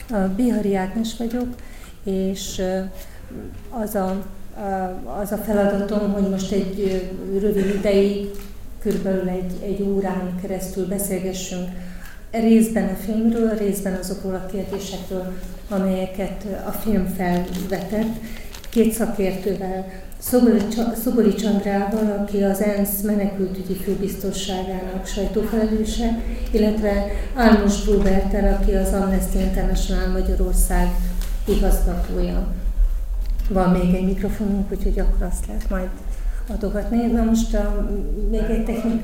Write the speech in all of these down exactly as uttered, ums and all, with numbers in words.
Bihari Ágnes vagyok, és az a, az a feladatom, hogy most egy rövid ideig, körülbelül egy, egy órán keresztül beszélgessünk részben a filmről, részben azokról a kérdésekről, amelyeket a film felvetett, két szakértővel, Szobolics Andrával, aki az ENSZ menekültügyi főbiztosságának sajtófelelőse, illetve Álmos Róberttel, aki az Amnesty International Magyarország igazgatója. Van még egy mikrofonunk, úgyhogy akkor azt lehet majd adogatni. Na most a, még egy technik...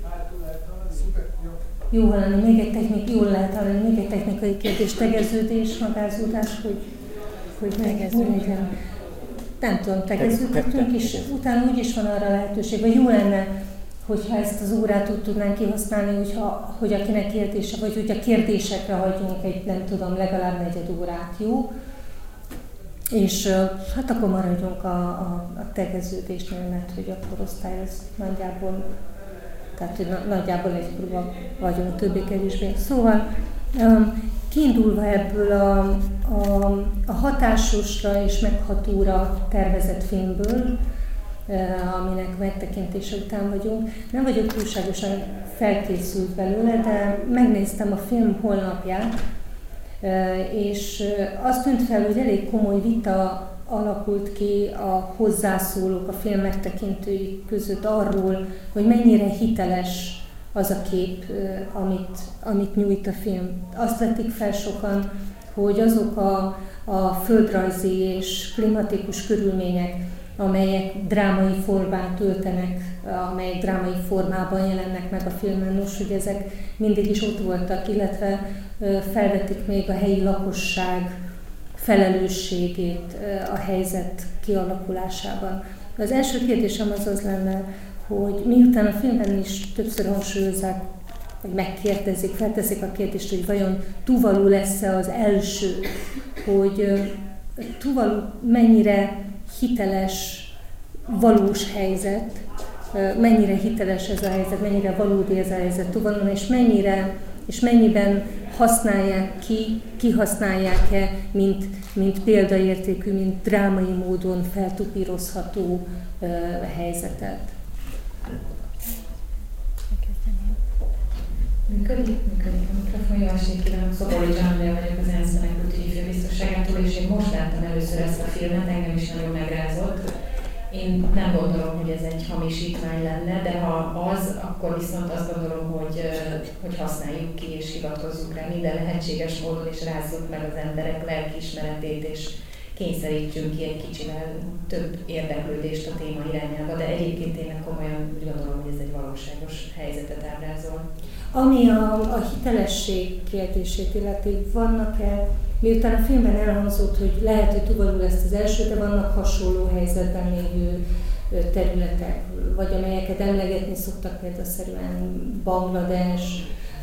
Jó hallani, még egy technik, jól lehet hallani, még egy technikai kérdés, tegeződés, magázódás, hogy, hogy megeződjen. Nem tudom, tegeződhetünk is, utána úgyis van arra lehetőség, vagy jó lenne, hogyha ezt az órát úgy tudnánk kihasználni, hogyha, hogy akinek kérdése, vagy hogy a kérdésekre hagyjunk egy, nem tudom, legalább negyed órát, jó? És hát akkor maradjunk a, a, a tegeződésnél, mert hogy akkor osztályoz nagyjából, tehát hogy nagyjából egy kurva vagyunk, többé-kevésbé. Szóval kiindulva ebből a, a, a hatásosra és meghatóra tervezett filmből, aminek megtekintése után vagyunk, nem vagyok túlságosan felkészült belőle, de megnéztem a film honlapját, és azt tűnt fel, hogy elég komoly vita alakult ki a hozzászólók, a film megtekintői között arról, hogy mennyire hiteles az a kép, amit, amit nyújt a film. Azt vették fel sokan, hogy azok a, a földrajzi és klimatikus körülmények, amelyek drámai formát öltenek, amelyek drámai formában jelennek meg a filmen, nos, hogy ezek mindig is ott voltak, illetve felvetik még a helyi lakosság felelősségét a helyzet kialakulásában. Az első kérdésem az az lenne, hogy miután a filmben is többször hangsúlyozzák, vagy megkérdezik, felteszik a kérdést, hogy vajon Tuvalu lesz-e az első, hogy Tuvalu mennyire hiteles, valós helyzet, mennyire hiteles ez a helyzet, mennyire valódi ez a helyzet Tuvalun, és mennyire, és mennyiben használják ki, kihasználják-e, mint, mint példaértékű, mint drámai módon feltupírozható uh, helyzetet. Működik? Működik a mikrofon. Jó estét kívánok, Szobolics Andrea vagyok az ENSZ menekültügyi főbiztosságától, és én most láttam először ezt a filmet, engem is nagyon megrázott. Én nem gondolom, hogy ez egy hamisítvány lenne, de ha az, akkor viszont azt gondolom, hogy, hogy használjuk ki és hivatkozzunk rá minden lehetséges módon, és rázzuk meg az emberek lelkiismeretét, és kényszerítsünk ki egy kicsivel több érdeklődést a téma irányába, de egyébként tényleg komolyan úgy gondolom, hogy ez egy valóságos helyzetet ábrázol. Ami a, a hitelesség kérdését illeti, vannak-e, miután a filmben elhangzott, hogy lehet, hogy Tuvalu lesz az első, de vannak hasonló helyzetben lévő területek, vagy amelyeket emlegetni szoktak, például szerűen Banglades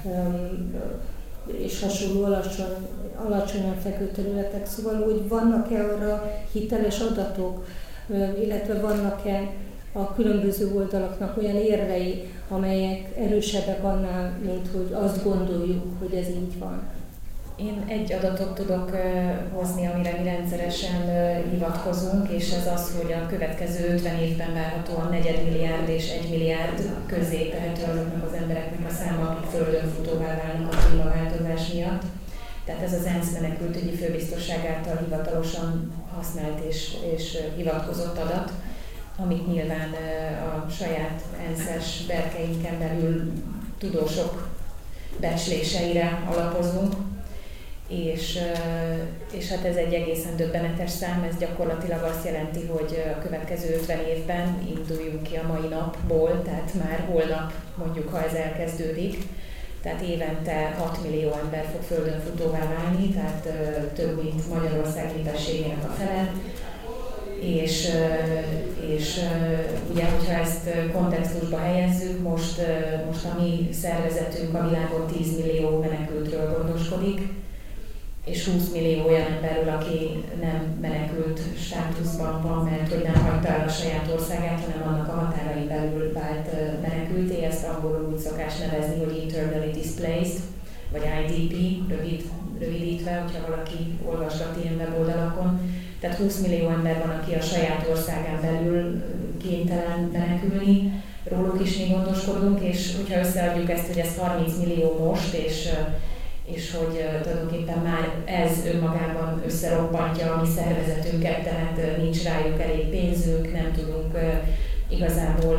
és hasonló alacsony, alacsonyan fekvő területek. Szóval úgy vannak-e arra hiteles adatok, illetve vannak-e a különböző oldalaknak olyan érvei, amelyek erősebbek annál, mint hogy azt gondoljuk, hogy ez így van. Én egy adatot tudok uh, hozni, amire mi rendszeresen uh, hivatkozunk, és ez az, hogy a következő ötven évben várhatóan negyedmilliárd és egy milliárd közé tehető azoknak az embereknek a száma, akik földön futóvá válnak a klímaváltozás miatt. Tehát ez az ENSZ menekültügyi főbiztosság által hivatalosan használt és, és hivatkozott adat, amit nyilván a saját enszes berkeinken belül tudósok becsléseire alapozunk, és, és hát ez egy egészen döbbenetes szám, ez gyakorlatilag azt jelenti, hogy a következő ötven évben induljunk ki a mai napból, tehát már holnap mondjuk, ha ez elkezdődik, tehát évente hat millió ember fog földön futóvá válni, tehát több mint Magyarország népességének a fele. És, és ugye, hogyha ezt kontextusba helyezzük, most, most a mi szervezetünk a világon tíz millió menekültről gondoskodik, és húsz millió olyan emberről, aki nem menekült státuszban van, mert hogy nem hagyta el a saját országát, hanem annak a határain belül vált menekülté, ezt angolul úgy szokás nevezni, hogy internally displaced, vagy I D P, rövid rövidítve, hogyha valaki olvasgat ilyen weboldalakon. Tehát húsz millió ember van, aki a saját országán belül kénytelen menekülni, róluk is mi gondoskodunk, és hogyha összeadjuk ezt, hogy ez harminc millió most, és, és hogy tulajdonképpen már ez önmagában összerobbantja a mi szervezetünket, tehát nincs rájuk elég pénzünk, nem tudunk igazából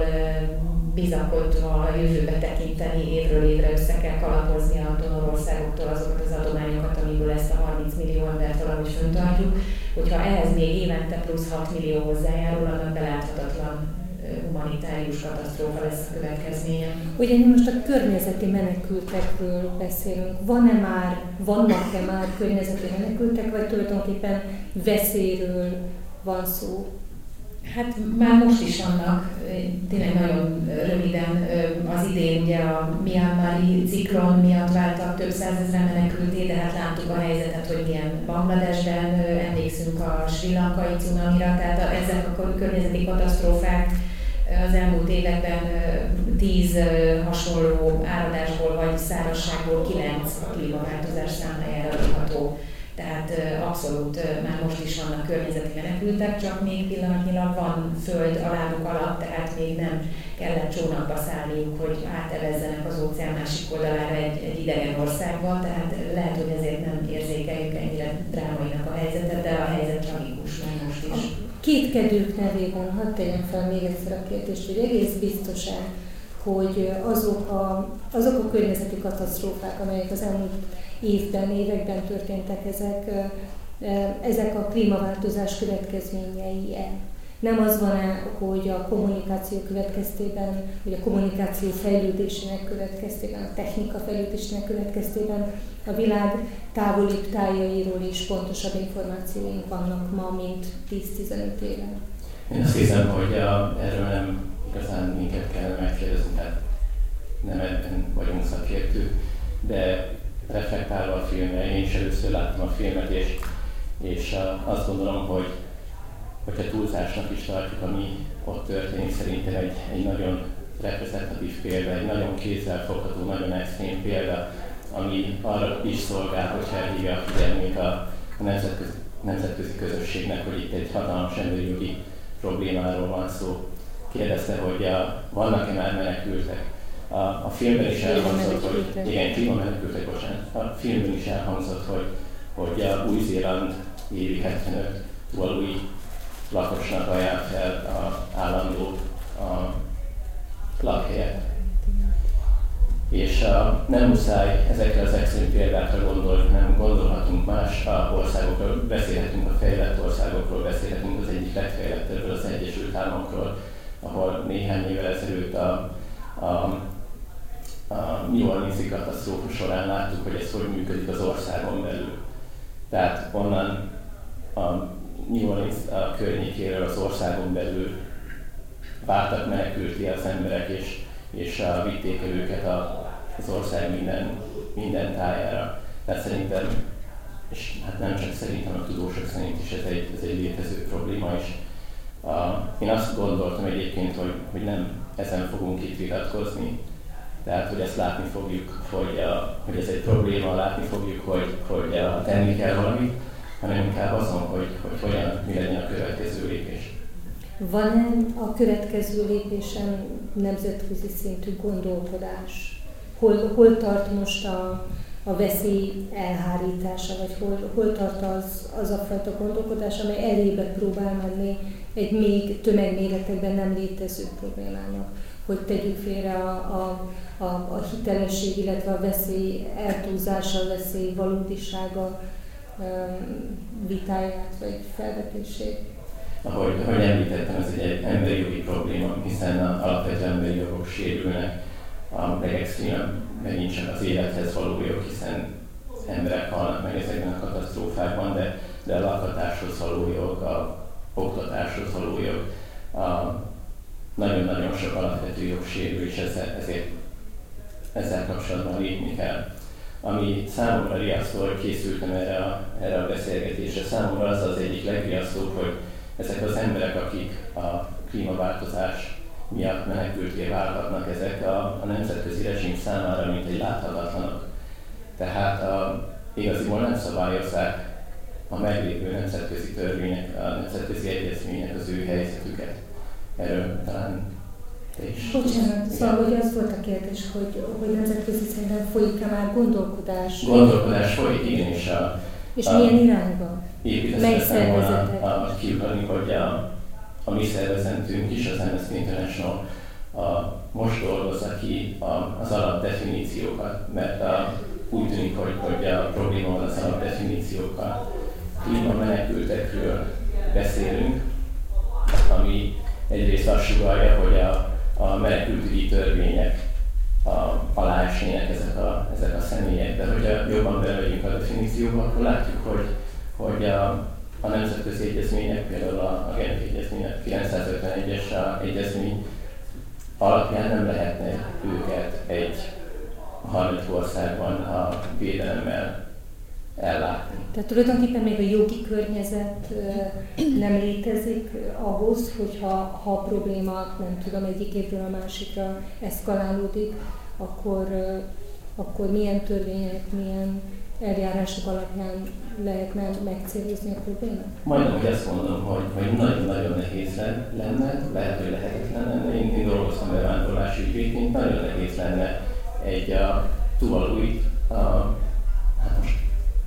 bizakodva a jövőbe tekinteni, évről évre össze kell kalapozni a donorországoktól azokat az adományokat, amiből ezt a harminc millió embert valahogy föntartjuk. Hogyha ehhez még évente plusz hat millió hozzájárul, annak beláthatatlan humanitárius katasztrófa lesz a következménye. Ugye most a környezeti menekültekről beszélünk. Van-e már, vannak-e már környezeti menekültek, vagy tulajdonképpen veszélyről van szó? Hát már most is vannak, tényleg nagyon röviden az idén ugye a Myanmari ciklon miatt váltak több százezren menekülté, de hát láttuk a helyzetet, hogy milyen Bangladesben, emlékszünk a sri lankai cunamira, tehát ezek a környezeti katasztrófák az elmúlt években tíz hasonló áradásból vagy szárazságból kilenc a klímaváltozás számlájára adható. Tehát abszolút már most is vannak környezeti menekültek, csak még pillanatnyilag van föld a lábuk alatt, tehát még nem kellett csónakba szállniuk, hogy átevezzenek az óceán másik oldalára egy, egy idegen országba, tehát lehet, hogy ezért nem érzékeljük ennyire drámainak a helyzetet, de a helyzet tragikus már most is. A kétkedők nevében hadd tegyem fel még egyszer a kérdést, hogy egész biztosan, hogy azok a, azok a környezeti katasztrófák, amelyek az elmúlt évben, években történtek, ezek, ezek a klímaváltozás következményei-e. Nem az van-e, hogy a kommunikáció következtében, vagy a kommunikáció fejlődésének következtében, a technika fejlődésének következtében a világ távolibb tájairól is pontosabb információink vannak ma, mint tíz-tizenöt éve. Én azt hiszem, hogy a, erről nem igazán minket kell megkérdezni, tehát nem ebben vagyunk szakértők, de reflektálva a filmre, én is először láttam a filmet, és, és azt gondolom, hogy hogyha túlzásnak is tartjuk, ami ott történik, szerintem egy, egy nagyon reprezentatív példa, egy nagyon kézzelfogható, nagyon extrém példa, ami arra is szolgál, hogy elhívja a figyelmét a, a nemzetközi, nemzetközi közösségnek, hogy itt egy hatalmas emberi jogi problémáról van szó. Kérdezte, hogy a, vannak-e már menekültek. A, a filmben is elhangzott, hogy igen, klímamenekültek, bocsánat, a filmben is elhangzott, hogy, hogy a Új-Zéland évi hetvenöt tuvalui lakosnak ajánl fel az állandó a lakhelyet. És a, nem muszáj ezekre az extrém példákra gondolni, nem gondolhatunk más országokról, beszélhetünk a fejlett országokról, beszélhetünk az egyik legfejlettebből, az Egyesült Államokról, ahol néhány évvel ezelőtt a, a a New Orleans-i katasztrófa során láttuk, hogy ez hogy működik az országon belül. Tehát onnan a New Orleans a környékéről az országon belül váltak menekülti az emberek, és, és vitték őket a, az ország minden, minden tájára. Tehát szerintem, és hát nem csak szerintem, a tudósok szerint is ez egy, ez egy létező probléma is. Én azt gondoltam egyébként, hogy, hogy nem ezen fogunk itt vitatkozni, tehát, hogy ezt látni fogjuk, hogy, a, hogy ez egy probléma, látni fogjuk, hogy, hogy a, tenni kell valamit, hanem inkább azon, hogy, hogy hogyan, mi legyen a következő lépés. Van-e a következő lépésen nemzetközi szintű gondolkodás? Hol, hol tart most a, a veszély elhárítása, vagy hol, hol tart az, az a fajta gondolkodás, amely elébe próbál menni egy még tömegméretekben nem létező problémának? Hogy tegyük félre a, a, a, a hitelesség, illetve a veszély eltúlzása, a veszély valódisága vitáját vagy felvetését. Ahogy, ahogy említettem, ez egy emberi jogi probléma, hiszen az alapvető emberi jogok sérülnek, a legextrémebb megint csak az élethez való jog, hiszen emberek halnak meg ezekben a katasztrófákban, de, de a lakhatáshoz való jog, a oktatáshoz való jog, a nagyon-nagyon sok alapvető jog sérül, és ezzel, ezért ezzel kapcsolatban lépni kell. Ami számomra riasztó, hogy készültem erre a, erre a beszélgetésre, számomra az az egyik legriasztóbb, hogy ezek az emberek, akik a klímaváltozás miatt menekültvé válhatnak, ezek a, a nemzetközi rezsim számára mint egy láthatatlanok. Tehát a, igaziból nem szabályozzák a meglévő nemzetközi törvények, a nemzetközi egyezmények az ő helyzetüket. Erről talán te is. Bocsánat, szóval hogy az volt a kérdés, hogy, hogy nemzetközi szinten folyik-e már gondolkodás? Gondolkodás folyik, igen, és a... És a, milyen irányban? Mely szervezetek? A, a kiutatni, hogy a, a mi szervezetünk is, az Amnesty International, a, most dolgozza ki a, az alapdefiníciókat, mert a, úgy tűnik, hogy, hogy a probléma van az alapdefiníciókkal. Klíma menekültekről beszélünk, ami egyrészt azt sugallja, hogy a, a menekültügyi törvények a, aláesnének ezek a, ezek a személyek, de hogyha jobban belevegyünk a definícióba, akkor látjuk, hogy, hogy a, a nemzetközi egyezmények, például a, a Genfi egyezmény, a kilencszázötvenegyes egyezmény alapján nem lehetne őket egy harmadik országban a védelemmel ellátni. Tehát tulajdonképpen még a jogi környezet nem létezik ahhoz, hogyha ha a probléma, nem tudom, egyik évről a másikra eszkalálódik, akkor, akkor milyen törvények, milyen eljárások alapján lehetne megcélozni a problémát? Majdnem, hogy azt mondom, hogy, hogy nagyon-nagyon nehéz lenne, lehet, hogy lehetetlen lenne. Én, én dolgoztam bevándorlási ügyvédként, nagyon nehéz lenne egy a Tuvaluit, a, hát most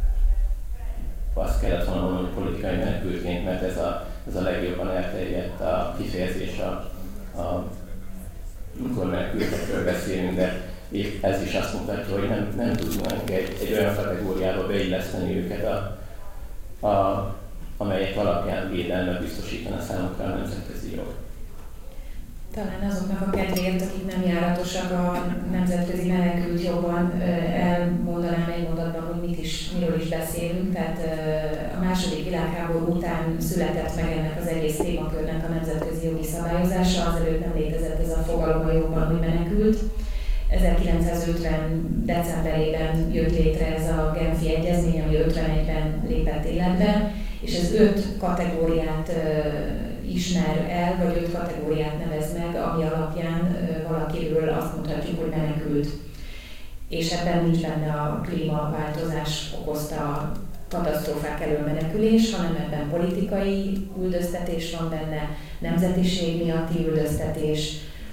azt kellett volna mondani, hogy politikai menekültként, mert ez a, ez a legjobban elterjedt a kifejezés, a, a, amikor menekültekről beszélünk, de épp ez is azt mutatja, hogy nem, nem tudnánk egy, egy olyan kategóriába beilleszteni őket, a, a, amelyek alapján védelmet biztosítana számukra a nemzetközi jog. Talán azoknak a kedvéért, akik nem járatosak a nemzetközi menekült jogban, elmondanám egy mondatban, hogy mit is, miről is beszélünk. Tehát a második világháború után született meg ennek az egész témakörnek a nemzetközi jogi szabályozása, azelőtt nem létezett ez a fogalom a jogban, hogy menekült. ezerkilencszázötven. decemberében jött létre ez a Genfi egyezmény, ami ötvenegyben lépett életbe, és ez öt kategóriát ismer el, vagy öt kategóriát nevez meg, ami alapján valakiről azt mondhatjuk, hogy menekült. És ebben nincs benne a klímaváltozás okozta katasztrófák elől menekülés, hanem ebben politikai üldöztetés van benne, nemzetiség miatti üldöztetés,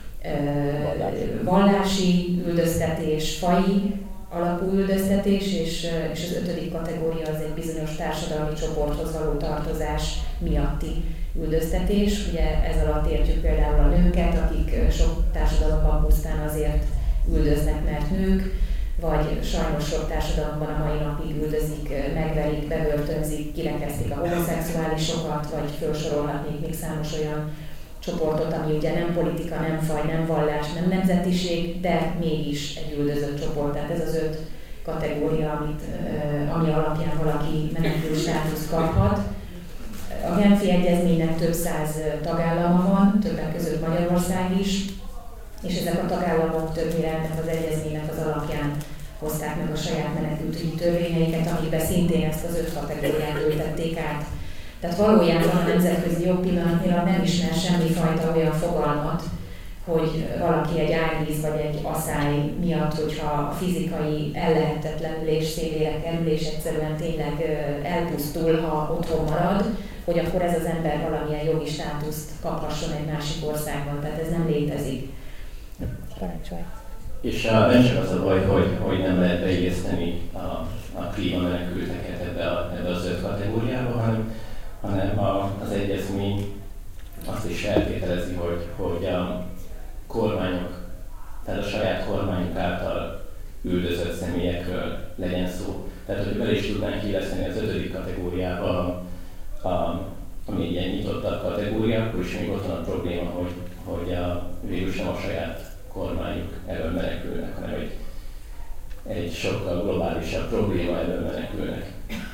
vallási üldöztetés, faji alapú üldöztetés, és, és az ötödik kategória az egy bizonyos társadalmi csoporthoz való tartozás miatti üldöztetés. Ugye ez alatt értjük például a nőket, akik sok társadalomban pusztán azért üldöznek, mert nők, vagy sajnos sok társadalomban a mai napig üldözik, megverik, bebörtönzik, kirekesztik a homoszexuálisokat, vagy felsorolhatnék még számos olyan csoportot, ami ugye nem politika, nem faj, nem vallás, nem nemzetiség, de mégis egy üldözött csoport. Tehát ez az öt kategória, amit, ami alapján valaki menekült státuszt kaphat. A Genfi egyezménynek több száz tagállama van, többek között Magyarország is, és ezek a tagállamok többnyire ennek az egyezménynek az alapján hozták meg a saját menekültügyi törvényeiket, amikben szintén ezt az öt kategóriát ültették át. Tehát valójában a nemzetközi jog pillanatnyilag nem ismer semmifajta olyan fogalmat, hogy valaki egy árvíz vagy egy asszály miatt, hogyha a fizikai ellehetetlenülés szélére kerül, és egyszerűen tényleg elpusztul, ha otthon marad, hogy akkor ez az ember valamilyen jogi státuszt kaphasson egy másik országban. Tehát ez nem létezik. Parancsolj. És a, nem csak az a baj, hogy, hogy nem lehet beilleszteni a, a klímamenekülteket ebbe, a, ebbe az öt kategóriába, hanem, hanem a, az egyezmény azt is feltételezi, hogy, hogy a kormányok, tehát a saját kormányok által üldözött személyekről legyen szó. Tehát, hogy bele is tudnánk illeszteni az ötödik kategóriába, a, ami egy ilyen nyitottabb kategória, akkor is még ott van a probléma, hogy, hogy a vírus nem a saját kormányuk elől menekülnek, hanem egy, egy sokkal globálisabb probléma elől menekülnek.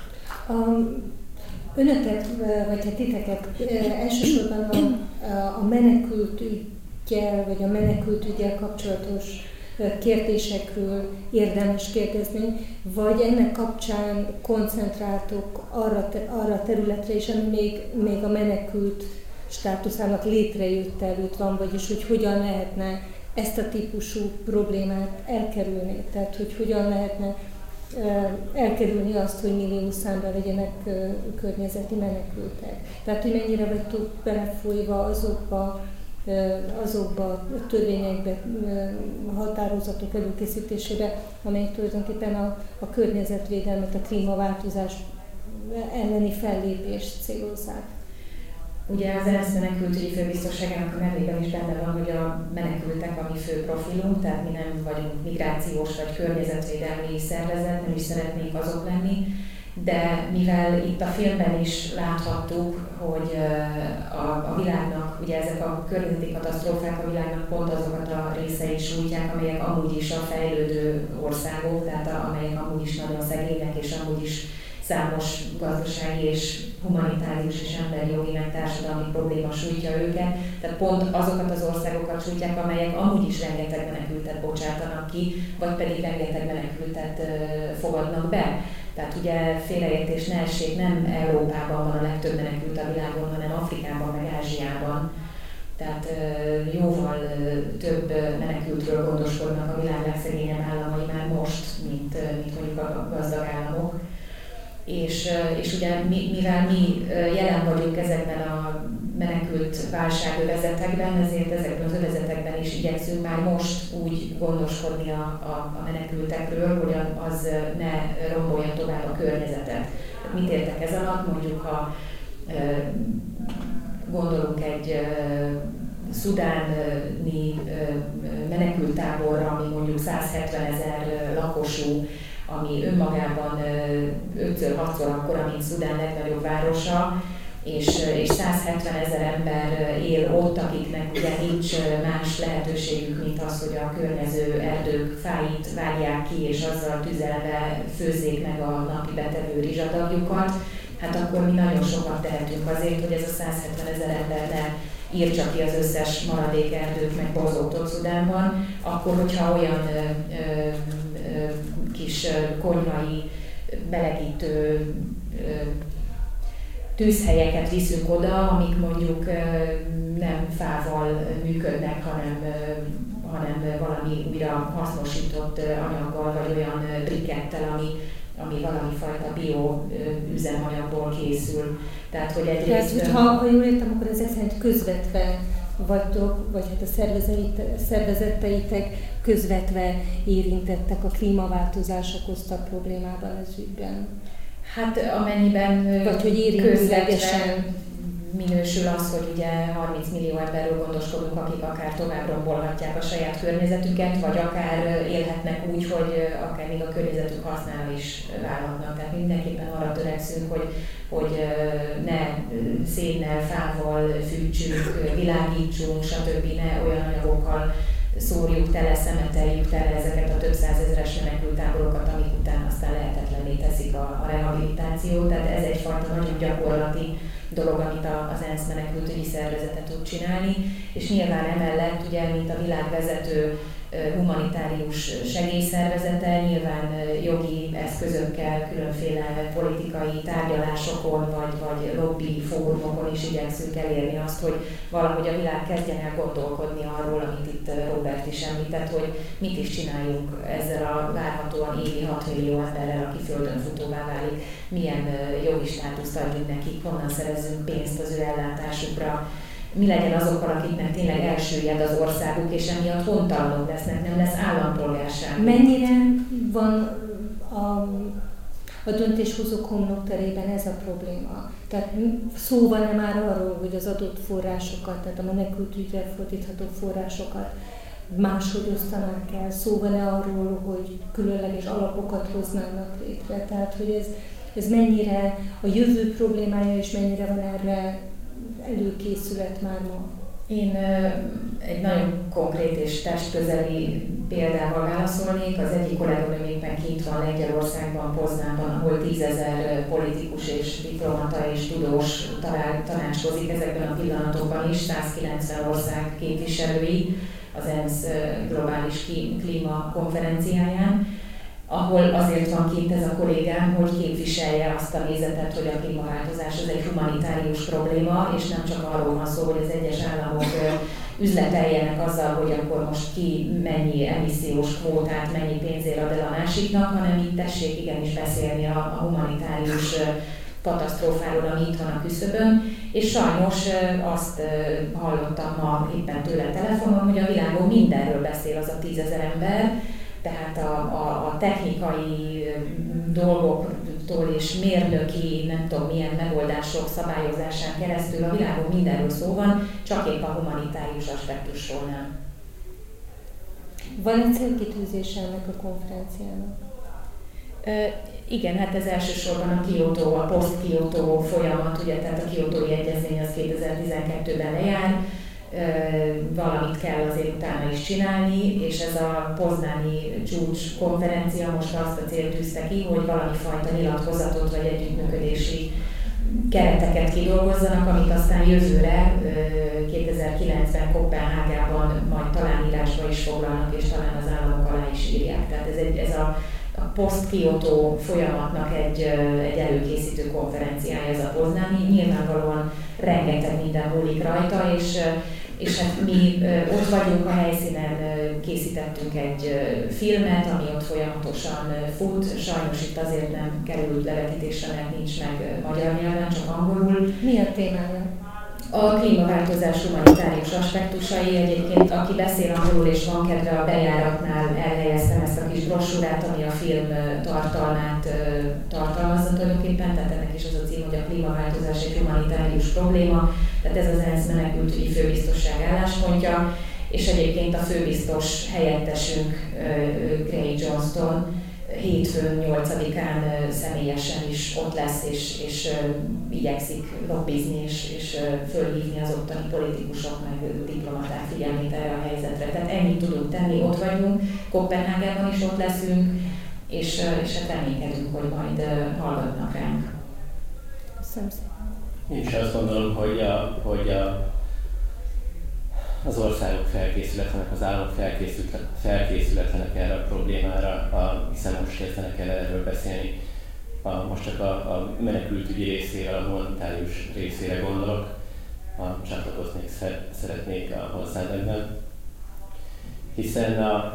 Um, önöket, vagy hát titeket elsősorban a, a menekült ügyel, vagy a menekült ügyel kapcsolatos kérdésekről érdemes kérdezni, vagy ennek kapcsán koncentráltok arra, arra a területre is, ami még, még a menekült státuszának létrejötte előtt van, vagyis hogy hogyan lehetne ezt a típusú problémát elkerülni, tehát hogy hogyan lehetne elkerülni azt, hogy millió számra legyenek környezeti menekültek. Tehát, hogy mennyire vagytok belefolyva azokba, azokba a törvényekbe, a határozatok előkészítésébe, amelyek tulajdonképpen a, a környezetvédelmet, a klímaváltozás elleni fellépést célozzák. Ugye az ENSZ menekültügyi főbiztosságának a nevében is benne van, hogy a menekültek a mi fő profilunk, tehát mi nem vagyunk migrációs vagy környezetvédelmi szervezet, nem is szeretnénk azok lenni, de mivel itt a filmben is láthattuk, hogy a, a világnak, ugye ezek a környezeti katasztrófák a világnak pont azokat a részeit sújtják, amelyek amúgy is a fejlődő országok, tehát a, amelyek amúgy is nagyon szegények, és amúgy is számos gazdasági és humanitárius és emberjogi meg társadalmi probléma sújtja őket. Tehát pont azokat az országokat sújtják, amelyek amúgy is rengeteg menekültet bocsátanak ki, vagy pedig rengeteg menekültet fogadnak be. Tehát ugye félreértés ne essék, nem Európában van a legtöbb menekült a világon, hanem Afrikában, meg Ázsiában. Tehát jóval több menekültről gondoskodnak a világ legszegényebb államai már most, mint, mint mondjuk a gazdag államok. És, és ugye mi, mivel mi jelen vagyunk ezekben a menekült válságövezetekben, ezért ezekben az övezetekben is igyekszünk már most úgy gondoskodni a, a, a menekültekről, hogy az ne rombolja tovább a környezetet. Mit értek ez alatt? Mondjuk, ha gondolunk egy szudáni menekülttáborra, ami mondjuk száz hetven ezer lakosú, ami önmagában ötször-hatszor akkora, mint Szudán legnagyobb városa, és, és száz hetven ezer ember él ott, akiknek ugye nincs más lehetőségük, mint az, hogy a környező erdők fáit vágják ki, és azzal tüzelve főzzék meg a napi betevő rizsadagjukat, hát akkor mi nagyon sokat tehetünk azért, hogy ez a száz hetven ezer ember ne írtsa ki az összes maradék erdőt, meg bozótot Szudánban, akkor, hogyha olyan ö, ö, ö, kis konyhai, melegítő tűzhelyeket viszünk oda, amik mondjuk nem fával működnek, hanem, hanem valami újra hasznosított anyaggal, vagy olyan brikettel, ami, ami valami fajta bioüzemanyagból készül. Tehát, hogy egyrészt... Tehát, ha, ha jól értem, akkor ezek szerint közvetve vagytok, vagy hát a szervezeteitek közvetve érintettek a klímaváltozás okozta problémában ez ügyben? Hát amennyiben vagy hogy közvetve minősül az, hogy ugye harminc millió emberről gondoskodunk, akik akár tovább rombolhatják a saját környezetüket, vagy akár élhetnek úgy, hogy akár még a környezetük hasznára is válhatnak. Tehát mindenképpen arra törekszünk, hogy, hogy ne szénnel, fával fűtsünk, világítsunk, stb. Ne olyan anyagokkal szórjuk tele, szemeteljük tele ezeket a több százezeres menekülttáborokat, amik után aztán lehetetlenné teszik a, a rehabilitációt. Tehát ez egyfajta nagyon gyakorlati dolog, amit az ENSZ menekültügyi szervezete tud csinálni, és nyilván emellett, ugye, mint a világ vezető humanitárius segélyszervezete, nyilván jogi eszközökkel, különféle politikai tárgyalásokon, vagy, vagy lobby fórumokon is igyekszünk elérni azt, hogy valahogy a világ kezdjen el gondolkodni arról, amit itt Robert is említett, hogy mit is csináljunk ezzel a várhatóan évi hat millió emberrel, aki földön futóvá válik, milyen jogi státuszt adjunk nekik, honnan szerezzünk pénzt az ő ellátásukra, mi legyen azokkal, akiknek tényleg elsüllyed az országuk, és emiatt hontalanok lesznek, nem lesz állampolgárság. Mennyire van a, a döntéshozók homlokterében ez a probléma? Tehát szó van-e már arról, hogy az adott forrásokat, tehát a menekültügyre fordítható forrásokat máshogy osztanak el? Szó van-e arról, hogy különleges alapokat hoznának létre? Tehát, hogy ez, ez mennyire a jövő problémája, és mennyire van erre előkészület már ma? Én egy nagyon konkrét és testközeli példával válaszolnék. Az egyik kolléganőm éppen kint van Lengyelországban, Poznánban, ahol tízezer politikus és diplomata és tudós tanácskozik ezekben a pillanatokban is, százkilencven ország képviselői az ENSZ globális klímakonferenciáján, ahol azért van kint ez a kollégám, hogy képviselje azt a nézetet, hogy a klímaváltozás az egy humanitárius probléma, és nem csak arról van szó, hogy az egyes államok üzleteljenek azzal, hogy akkor most ki mennyi emissziós kvótát, mennyi pénzért ad el a másiknak, hanem itt tessék igenis beszélni a, a humanitárius katasztrófáról, ami itt van a küszöbön, és sajnos azt hallottam ma éppen tőle telefonon, hogy a világon mindenről beszél az a tízezer ember, tehát a, a, a technikai dolgoktól és mérnöki, nem tudom milyen megoldások szabályozásán keresztül a világon mindenről szó van, csak épp a humanitárius aspektusról nem. Van egy célkitűzése ennek a konferenciának? Igen, hát ez elsősorban a Kyoto, a post-Kyoto folyamat, ugye, tehát a Kyotói Egyezmény az kétezer-tizenkettőben lejár, valamit kell azért utána is csinálni, és ez a poznáni csúcs konferencia most azt a célt tűzte ki, hogy valami fajta nyilatkozatot vagy együttműködési kereteket kidolgozzanak, amit aztán jövőre, kétezer-kilencben Koppenhágában majd talán írásba is foglalnak, és talán az államok alá is írják. Tehát ez, egy, ez a A post-Kyoto folyamatnak egy, egy előkészítő konferenciája ez a poznaní. Nyilvánvalóan rengeteg minden múlik rajta, és, és hát mi ott vagyunk a helyszínen, készítettünk egy filmet, ami ott folyamatosan fut. Sajnos itt azért nem került levetítésre, mert nincs meg magyar nyelven, csak angolul. Mi a témája? A klímaváltozás humanitárius aspektusai, egyébként aki beszél angolul és van kedve, a bejáratnál elhelyeztem ezt a kis brossúrát, ami a film tartalmát tartalmazza tulajdonképpen, tehát ennek is az a cím, hogy a klímaváltozás egy humanitárius probléma, tehát ez az ENSZ menekültügyi főbiztosság álláspontja, és egyébként a főbiztos helyettesünk Gray Johnston hétfőn nyolcadikán személyesen is ott lesz, és, és igyekszik lobbizni, és, és fölhívni az ottani politikusok, meg diplomaták figyelmét erre a helyzetre. Tehát ennyit tudunk tenni, ott vagyunk, Koppenhágában is ott leszünk, és, és hát reménykedünk, hogy majd hallgatnak ránk. Köszönöm szépen. Én is azt gondolom, hogy, a, hogy a, az országok felkészületlenek, az államok felkészületlenek erre a problémára, a, hiszen most kezdenek el erről beszélni. A, most csak a, a menekültügyi részére, a humanitárius részére gondolok, a, csatlakozni szeretnék a hozzád ebben. Hiszen a,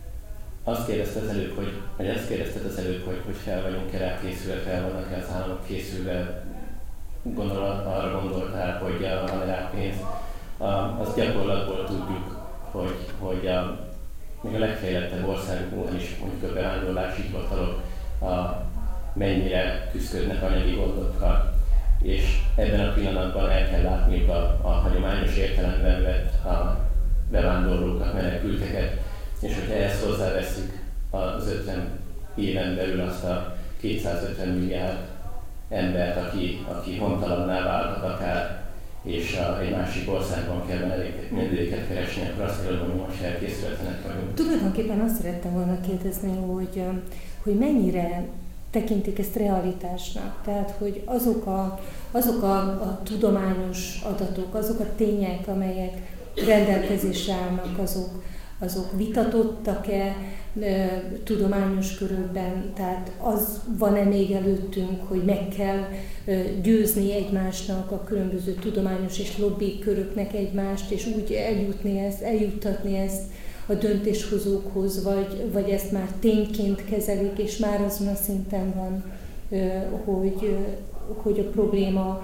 azt kérdezted az előbb, hogy, vagy azt kérdezted az előbb, hogy, hogy fel vagyunk-e rá készülve, fel vannak-e az államok készülve, gondol, arra gondoltál, hogy van-e rá pénz. A, azt gyakorlatból tudjuk, hogy, hogy a, még a legfejlettebb országokban is, mondjuk a bevándorlási hivatalok a, mennyire küzdködnek anyagi gondokkal. És ebben a pillanatban el kell látniuk a, a hagyományos értelemben vett a bevándorlókat, menekülteket, és hogyha ezt hozzáveszünk az ötven éven belül azt a kétszázötven milliárd embert, aki, aki hontalanná válhat akár, és a, egy másik országban kell menedéket keresni, akkor azt kell, hogy most elkészületlenek vagyunk. Tulajdonképpen azt szerettem volna kérdezni, hogy, hogy mennyire tekintik ezt realitásnak, tehát hogy azok a, azok a, a tudományos adatok, azok a tények, amelyek rendelkezésre állnak, azok, azok vitatottak-e e, tudományos körökben, tehát az van-e még előttünk, hogy meg kell e, győzni egymásnak, a különböző tudományos és lobby köröknek egymást, és úgy eljutni ezt, eljuttatni ezt a döntéshozókhoz, vagy, vagy ezt már tényként kezelik, és már azon a szinten van, e, hogy, hogy a probléma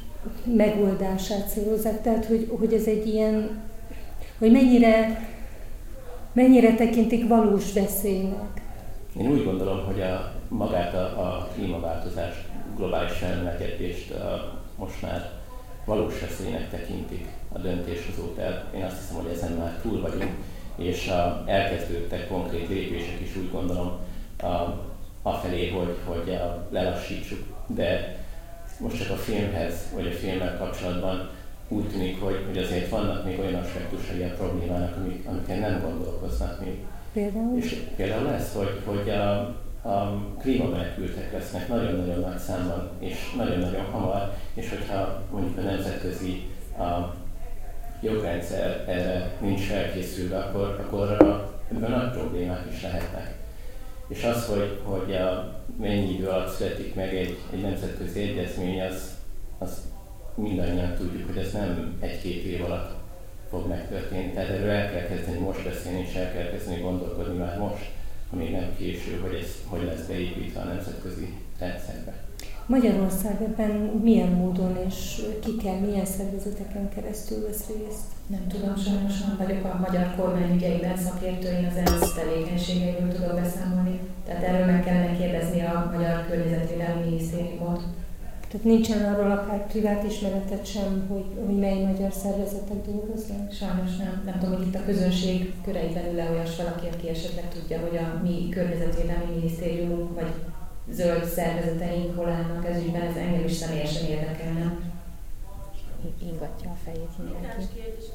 megoldását célozzák. Tehát, hogy, hogy ez egy ilyen, hogy mennyire Mennyire tekintik valós veszélynek? Én úgy gondolom, hogy a, magát a, a klímaváltozás, globális felmelegedést a, most már valós veszélynek tekintik a döntéshozók. Tehát én azt hiszem, hogy ezen már túl vagyunk, és a, elkezdődtek konkrét lépések is, úgy gondolom, a, afelé, hogy, hogy a, lelassítsuk. De most csak a filmhez, vagy a filmmel kapcsolatban úgy tűnik, hogy, hogy azért vannak még olyan aspektusai a problémának, amik, amiken nem gondolkoznak még. Például? És például ez, hogy, hogy a, a klímamenekültek lesznek nagyon-nagyon nagy számban, és nagyon-nagyon hamar, és hogyha mondjuk a nemzetközi a jogrendszer erre nincs felkészülve, akkor, akkor ebben nagy problémák is lehetnek. És az, hogy, hogy a, mennyi idő alatt születik meg egy, egy nemzetközi egyezmény, az, az mindannyian tudjuk, hogy ez nem egy-két év alatt fog megtörténni. Tehát erről el kell kezdeni most beszélni, és el kell kezdeni gondolkodni már most, ha még nem késő, hogy ez hogy lesz beépítve a nemzetközi rendszerbe. Magyarország ebben milyen módon és kikkel, milyen szervezeteken keresztül vesz részt? Nem tudom, sajnos nem vagyok a magyar kormány ügyeiben szakértő, én az ENSZ tevékenységeiről tudok beszámolni. Tehát erről meg kellene kérdezni a Magyar Környezetvédelmi Minisztériumot. Tehát nincsen arról akár privát ismeretet sem, hogy, hogy mely magyar szervezetek dolgoznak? Sajnos nem. Nem tudom, hogy itt a közönség köreiben ül-e olyas valaki, aki esetleg tudja, hogy a mi Környezetvédelmi Minisztériumunk vagy zöld szervezeteink hol állnak ez ügyben, ez engem is személyesen érdekelne. Ingatja a fejét mindenki.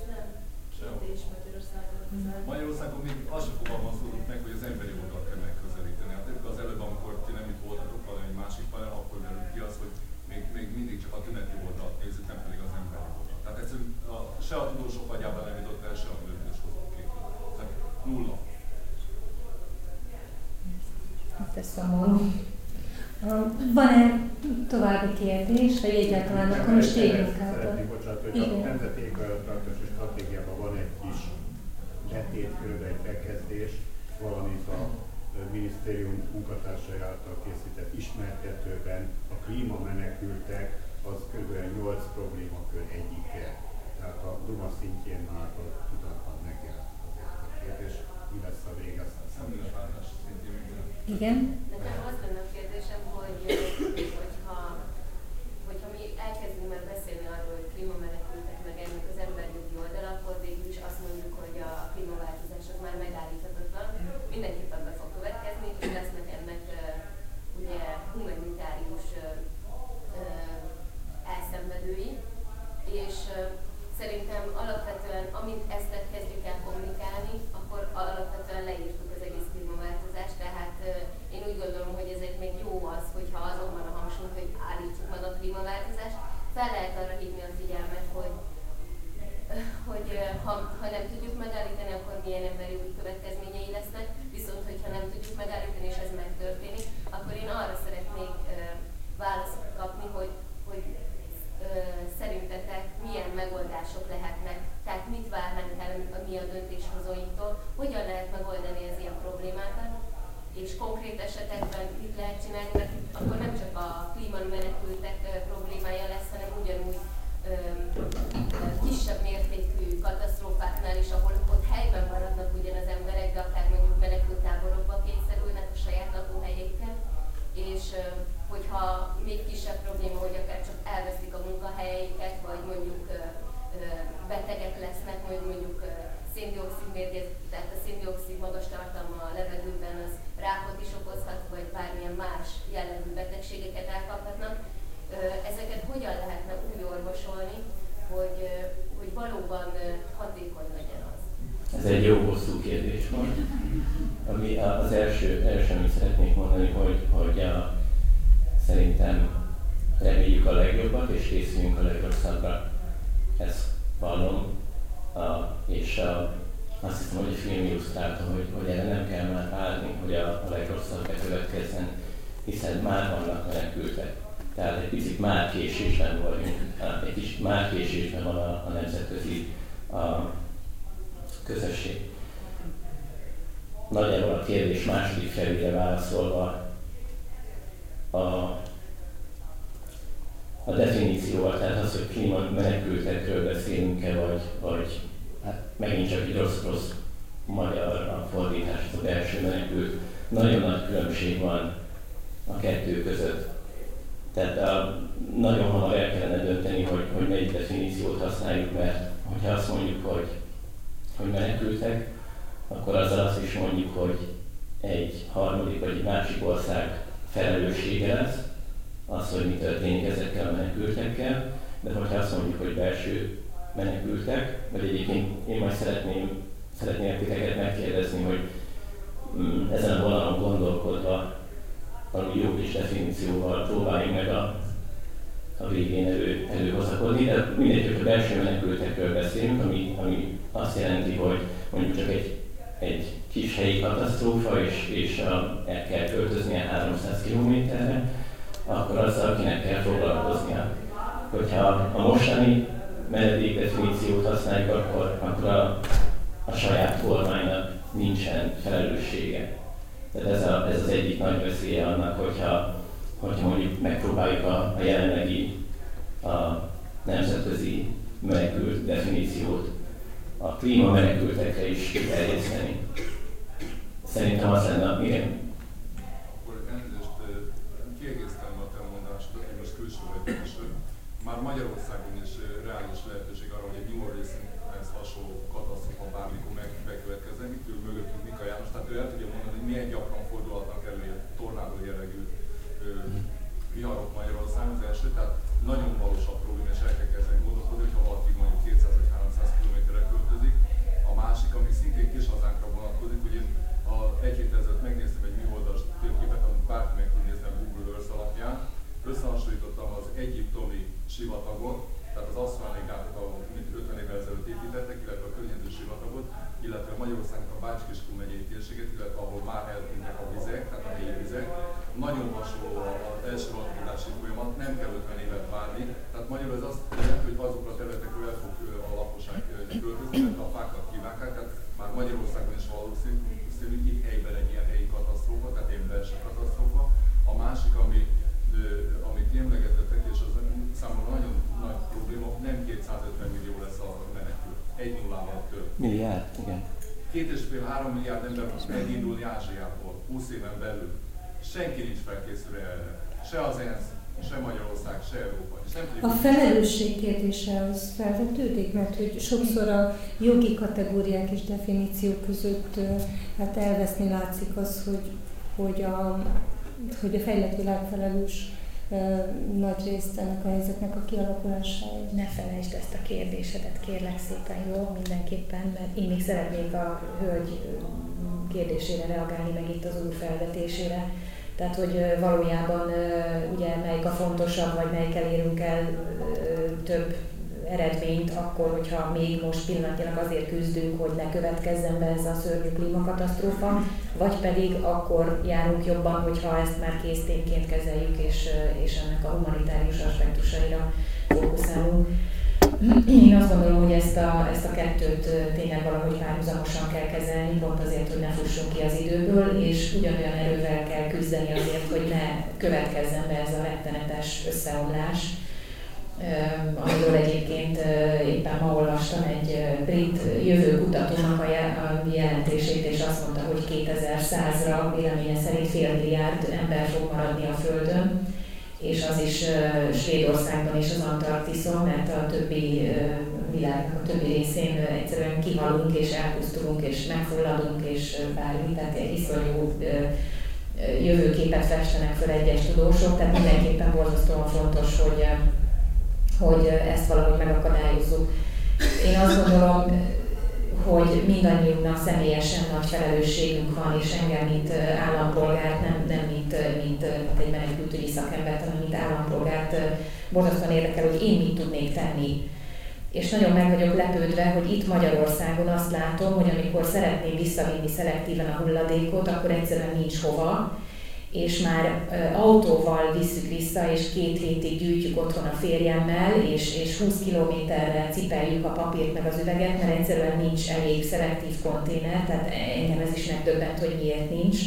Magyarországon még az sem fogalmazódott meg, hogy az emberi jogokat kell megközelíteni. Hát az előbb, amikor ti nem itt voltatok, hanem egy másik panel, akkor derült ki az, hogy még, még mindig csak a tüneti oldalt nézzük, nem pedig az emberi oldalt. Tehát egyszerűen a, se a tudósok agyában nem jutott el, se a döntéshozókék. Tehát nulla. Hát ez szomorú. Van-e további kérdés, vagy egyáltalán akkor most térjünk át? Szeretnék, bocsánat, hogy a Nemzeti Éghajlatváltozási Stratégiában van egy kis letét, körülbelül egy bekezdés, valamint a minisztérium munkatársai által készített ismertetőben a klímamenekültek az kb. nyolc problémakör egyike. Tehát a Duma szintjén már a tudatban megjelent azért a kérdés, mi lesz a vége, aztán szemléletváltás szintjén minden. Igen? Nekem az lenne a kérdésem, hogy hogyha, hogyha mi elkezdünk már beszélni arról, hogy klímamenekültek meg ennek az emberjogi oldal, akkor végül is azt mondjuk, hogy a klímaváltozás az már megállíthatatlan, mindenképpen be fog következni, és lesznek ennek ugye humanitárius elszenvedői, és szerintem alapvetően, amint ezt kezdjük el kommunikálni, akkor alapvetően leírtuk az egész klímaváltozást, tehát én úgy gondolom, hogy ezért még jó az, hogyha azon van a hangsúly, hogy állítsuk meg a klímaváltozást. Fel lehet arra hívni a figyelmet, hogy, hogy ha, ha nem tudjuk megállítani, akkor milyen emberi új következményei lesznek, viszont hogyha nem tudjuk megállítani, és ez megtörténik, akkor én arra szeretnék választ kapni, hogy, hogy szerintetek milyen megoldások lehetnek, tehát mit várnánk el mi a döntéshozóinktól, hogyan lehet megoldani az ilyen problémákat, és konkrét esetekben mit lehet csinálni, mert akkor nem csak a klímamenekültek problémája lesz, hanem ugyanúgy ö, kisebb mértékű katasztrófáknál is, ahol ott helyben maradnak ugyan az emberek, de akár mondjuk menekülttáborokba kényszerülnek a saját lakóhelyéken, és ö, hogyha még kisebb probléma, hogy akár csak elvesztik a munkahelyeiket, vagy mondjuk ö, ö, betegek lesznek, vagy mondjuk ö, széndioxid mérgezés, tehát a széndioxid magas tartalma a levegőben az rákot is okozhat, vagy bármilyen más jellegű betegségeket elkaphatnak. Ezeket hogyan lehetne úgy orvosolni, hogy, hogy valóban hatékony legyen az? Ez egy jó hosszú kérdés volt. Ami az első, első amit szeretnék mondani, hogy, hogy a, szerintem reméljük a legjobbat, és készüljünk a legrosszabbra. Ezt vallom. A, és a, azt hiszem, hogy a film illusztrálta, hogy, hogy erre nem kell már várni, hogy a, a legrosszabb bekövetkezzen, hiszen már vannak menekültek. Tehát egy picit már késésben vagyunk, egy kicsit már késésben van a, a nemzetközi a közösség. Nagyjából a kérdés második felére válaszolva, a, a definícióval, tehát az, hogy klímamenekültekről beszélünk-e, vagy, vagy hát megint csak egy rossz-rossz magyar fordítás, az a belső menekült. Nagyon nagy különbség van a kettő között. Tehát a, nagyon hamar el kellene dönteni, hogy, hogy melyik definíciót használjuk, mert hogyha azt mondjuk, hogy, hogy menekültek, akkor azzal azt is mondjuk, hogy egy harmadik vagy egy másik ország felelőssége lesz, az, hogy mi történik ezekkel a menekültekkel, de hogyha azt mondjuk, hogy belső menekültek, vagy egyébként én majd szeretném, szeretném titeket megkérdezni, hogy mm, ezen a vonalon gondolkodva valami jó kis definícióval próbáljunk meg a, a végén elő, előhozakodni, de mindegy, hogy a belső menekültekről beszélünk, ami, ami azt jelenti, hogy mondjuk csak egy, egy kis helyi katasztrófa, és, és a, el kell költöznie háromszáz kilométerre, akkor azzal kinek kell foglalkoznia. Hogyha a mostani menedék definíciót használjuk, akkor, akkor a, a saját kormánynak nincsen felelőssége. Tehát ez, a, ez az egyik nagy veszélye annak, hogyha, hogyha mondjuk megpróbáljuk a, a jelenlegi a nemzetközi menekült definíciót a klímamenekültekre is kiterjeszteni. Szerintem az lenne a milyen. Akkor elnézést kiegészítem a te mondásodat, hogy most külső vagy és már Magyarországon is reális lehetőség arra, hogy egy New Orleans-hez hasonló katasztrófa bármikor meg, megkövetkezne, mit ül mögöttünk Mika János, tehát ő el tudja mondani, hogy milyen gyakran fordulhatnak elő ilyen tornádó jellegű viharok Magyarországon az első, tehát nagyon valósabb probléma, és el kell kezdeni gondolkodni, hogyha valaki mondjuk kétszáz vagy háromszáz kilométerre költözik. A másik, ami szintén kis hazánkra vonatkozik, hogy én a egy héttel ezelőtt megnéztem egy műholdas térképet, amit bárki meg tud nézni a Google Earth alapján. Összehasonlítottam az egyiptomi sivatagot, tehát az Aszfáni-gátot, ahol ötven évvel ezelőtt építettek, illetve a környező sivatagot, illetve Magyarországnak a Bács-Kiskun megyei térséget, illetve ahol már eltűntek a vizek, tehát a helyi vizek. Nagyon hasonló az első alapítási folyamat, nem kell ötven évet várni. Tehát magyarul ez azt jelenti, hogy azokra a területekről el fog a lakosság költözni, illetve a fákat kivágják, tehát már Magyarországon is valószínű, hogy itt helyben egy ilyen helyi katasztrófa, tehát egy belső katasztrófa. A másik, ami, amit emlegetettek, és az számomra nagyon nagy probléma, nem kétszázötven millió lesz a menekül. Egy nullával több. Milliárd, igen. Két és fél, három milliárd ember fog megindulni Ázsiából, húsz éven belül. Senki nincs felkészülve erre. Se az ENSZ, se Magyarország, se Európa. És nem a felelősség kérdése az felvetődik, mert hogy sokszor a jogi kategóriák és definíciók között hát elveszni látszik az, hogy, hogy, a, hogy a fejlett világ felelős nagy részt ennek a helyzetnek a kialakulásáért. Ne felejtsd ezt a kérdésedet, kérlek szépen, jó, mindenképpen, mert én még szeretnék a hölgy kérdésére reagálni, meg itt az úr felvetésére. Tehát, hogy valójában ugye melyik a fontosabb, vagy melyikkel érünk el több eredményt, akkor, hogyha még most pillanatnyilag azért küzdünk, hogy ne következzen be ez a szörnyű klímakatasztrófa, vagy pedig akkor járunk jobban, hogyha ezt már késztényként kezeljük, és, és ennek a humanitárius aspektusaira fókuszálunk. Én azt gondolom, hogy ezt a, ezt a kettőt tényleg valahogy párhuzamosan kell kezelni, pont azért, hogy ne fussunk ki az időből, és ugyanolyan erővel kell küzdeni azért, hogy ne következzen be ez a rettenetes összeomlás, amiről egyébként éppen ma olvastam egy brit jövőkutatónak a jelentését, és azt mondta, hogy kétezer-százra véleménye szerint fél milliárd ember fog maradni a Földön, és az is Svédországban és az Antarktiszon, mert a többi világnak a többi részén egyszerűen kihalunk és elpusztulunk és megfulladunk és bármi, tehát egy iszonyú jövőképet festenek föl egyes tudósok, tehát mindenképpen borzasztóan fontos, hogy, hogy ezt valahogy megakadályozzuk. Én azt gondolom, hogy mindannyiunknak személyesen nagy felelősségünk van, és engem, mint állampolgárt, nem, nem mint, mint, mint egy menekültügyi szakembert, hanem mint állampolgárt borzasztóan érdekel, hogy én mit tudnék tenni. És nagyon meg vagyok lepődve, hogy itt Magyarországon azt látom, hogy amikor szeretném visszavinni szelektíven a hulladékot, akkor egyszerűen nincs hova, és már autóval visszük vissza, és két hétig gyűjtjük otthon a férjemmel, és, és húsz kilométerre cipeljük a papírt meg az üveget, mert egyszerűen nincs elég szelektív konténer, tehát engem ez is megdöbbent, hogy miért nincs.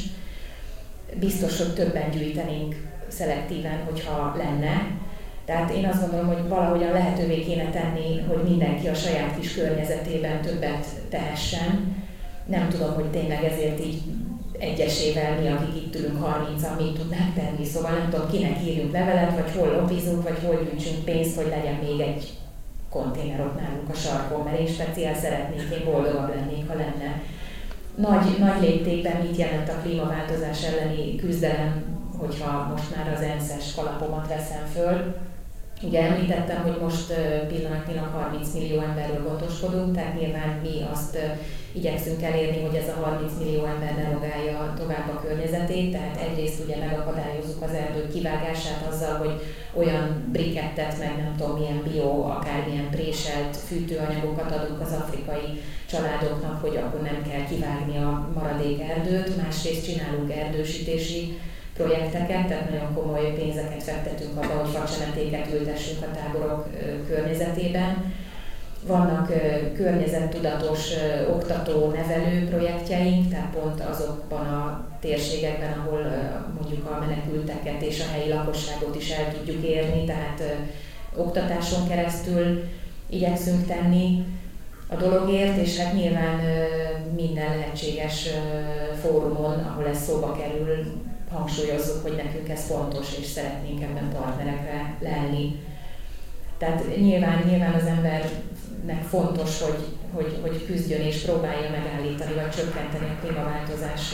Biztos, hogy többen gyűjtenénk szelektíven, hogyha lenne. Tehát én azt gondolom, hogy valahogyan lehetővé kéne tenni, hogy mindenki a saját kis környezetében többet tehessen. Nem tudom, hogy tényleg ezért így egyesével mi, akik itt ülünk harmincan, mit tudnánk tenni, szóval nem tudom, kinek írjunk levelet, vagy hol lobbizunk, vagy hol gyűjtsünk pénzt, hogy legyen még egy konténer ott nálunk a sarkon, mert én speciál szeretnék, én boldogabb lennék, ha lenne. Nagy, nagy léptékben mit jelent a klímaváltozás elleni küzdelem, hogyha most már az ENSZ-es kalapomat veszem föl. Ugye említettem, hogy most pillanatnyilag harminc millió emberről gondoskodunk, tehát nyilván mi azt igyekszünk elérni, hogy ez a harminc millió ember ne rogálja tovább a környezetét, tehát egyrészt ugye megakadályozzuk az erdők kivágását azzal, hogy olyan brikettet, meg nem tudom milyen bio, akármilyen préselt fűtőanyagokat adunk az afrikai családoknak, hogy akkor nem kell kivágni a maradék erdőt, másrészt csinálunk erdősítési projekteket, tehát nagyon komoly pénzeket fektetünk abba, hogy facsemetéket ültessünk a táborok környezetében. Vannak környezettudatos oktató-nevelő projektjeink, tehát pont azokban a térségekben, ahol mondjuk a menekülteket és a helyi lakosságot is el tudjuk érni, tehát oktatáson keresztül igyekszünk tenni a dologért, és hát nyilván minden lehetséges fórumon, ahol ez szóba kerül, hangsúlyozzuk, hogy nekünk ez fontos, és szeretnénk ebben partnerekre lenni. Tehát nyilván, nyilván az embernek fontos, hogy, hogy, hogy küzdjön és próbálja megállítani, vagy csökkenteni a klímaváltozás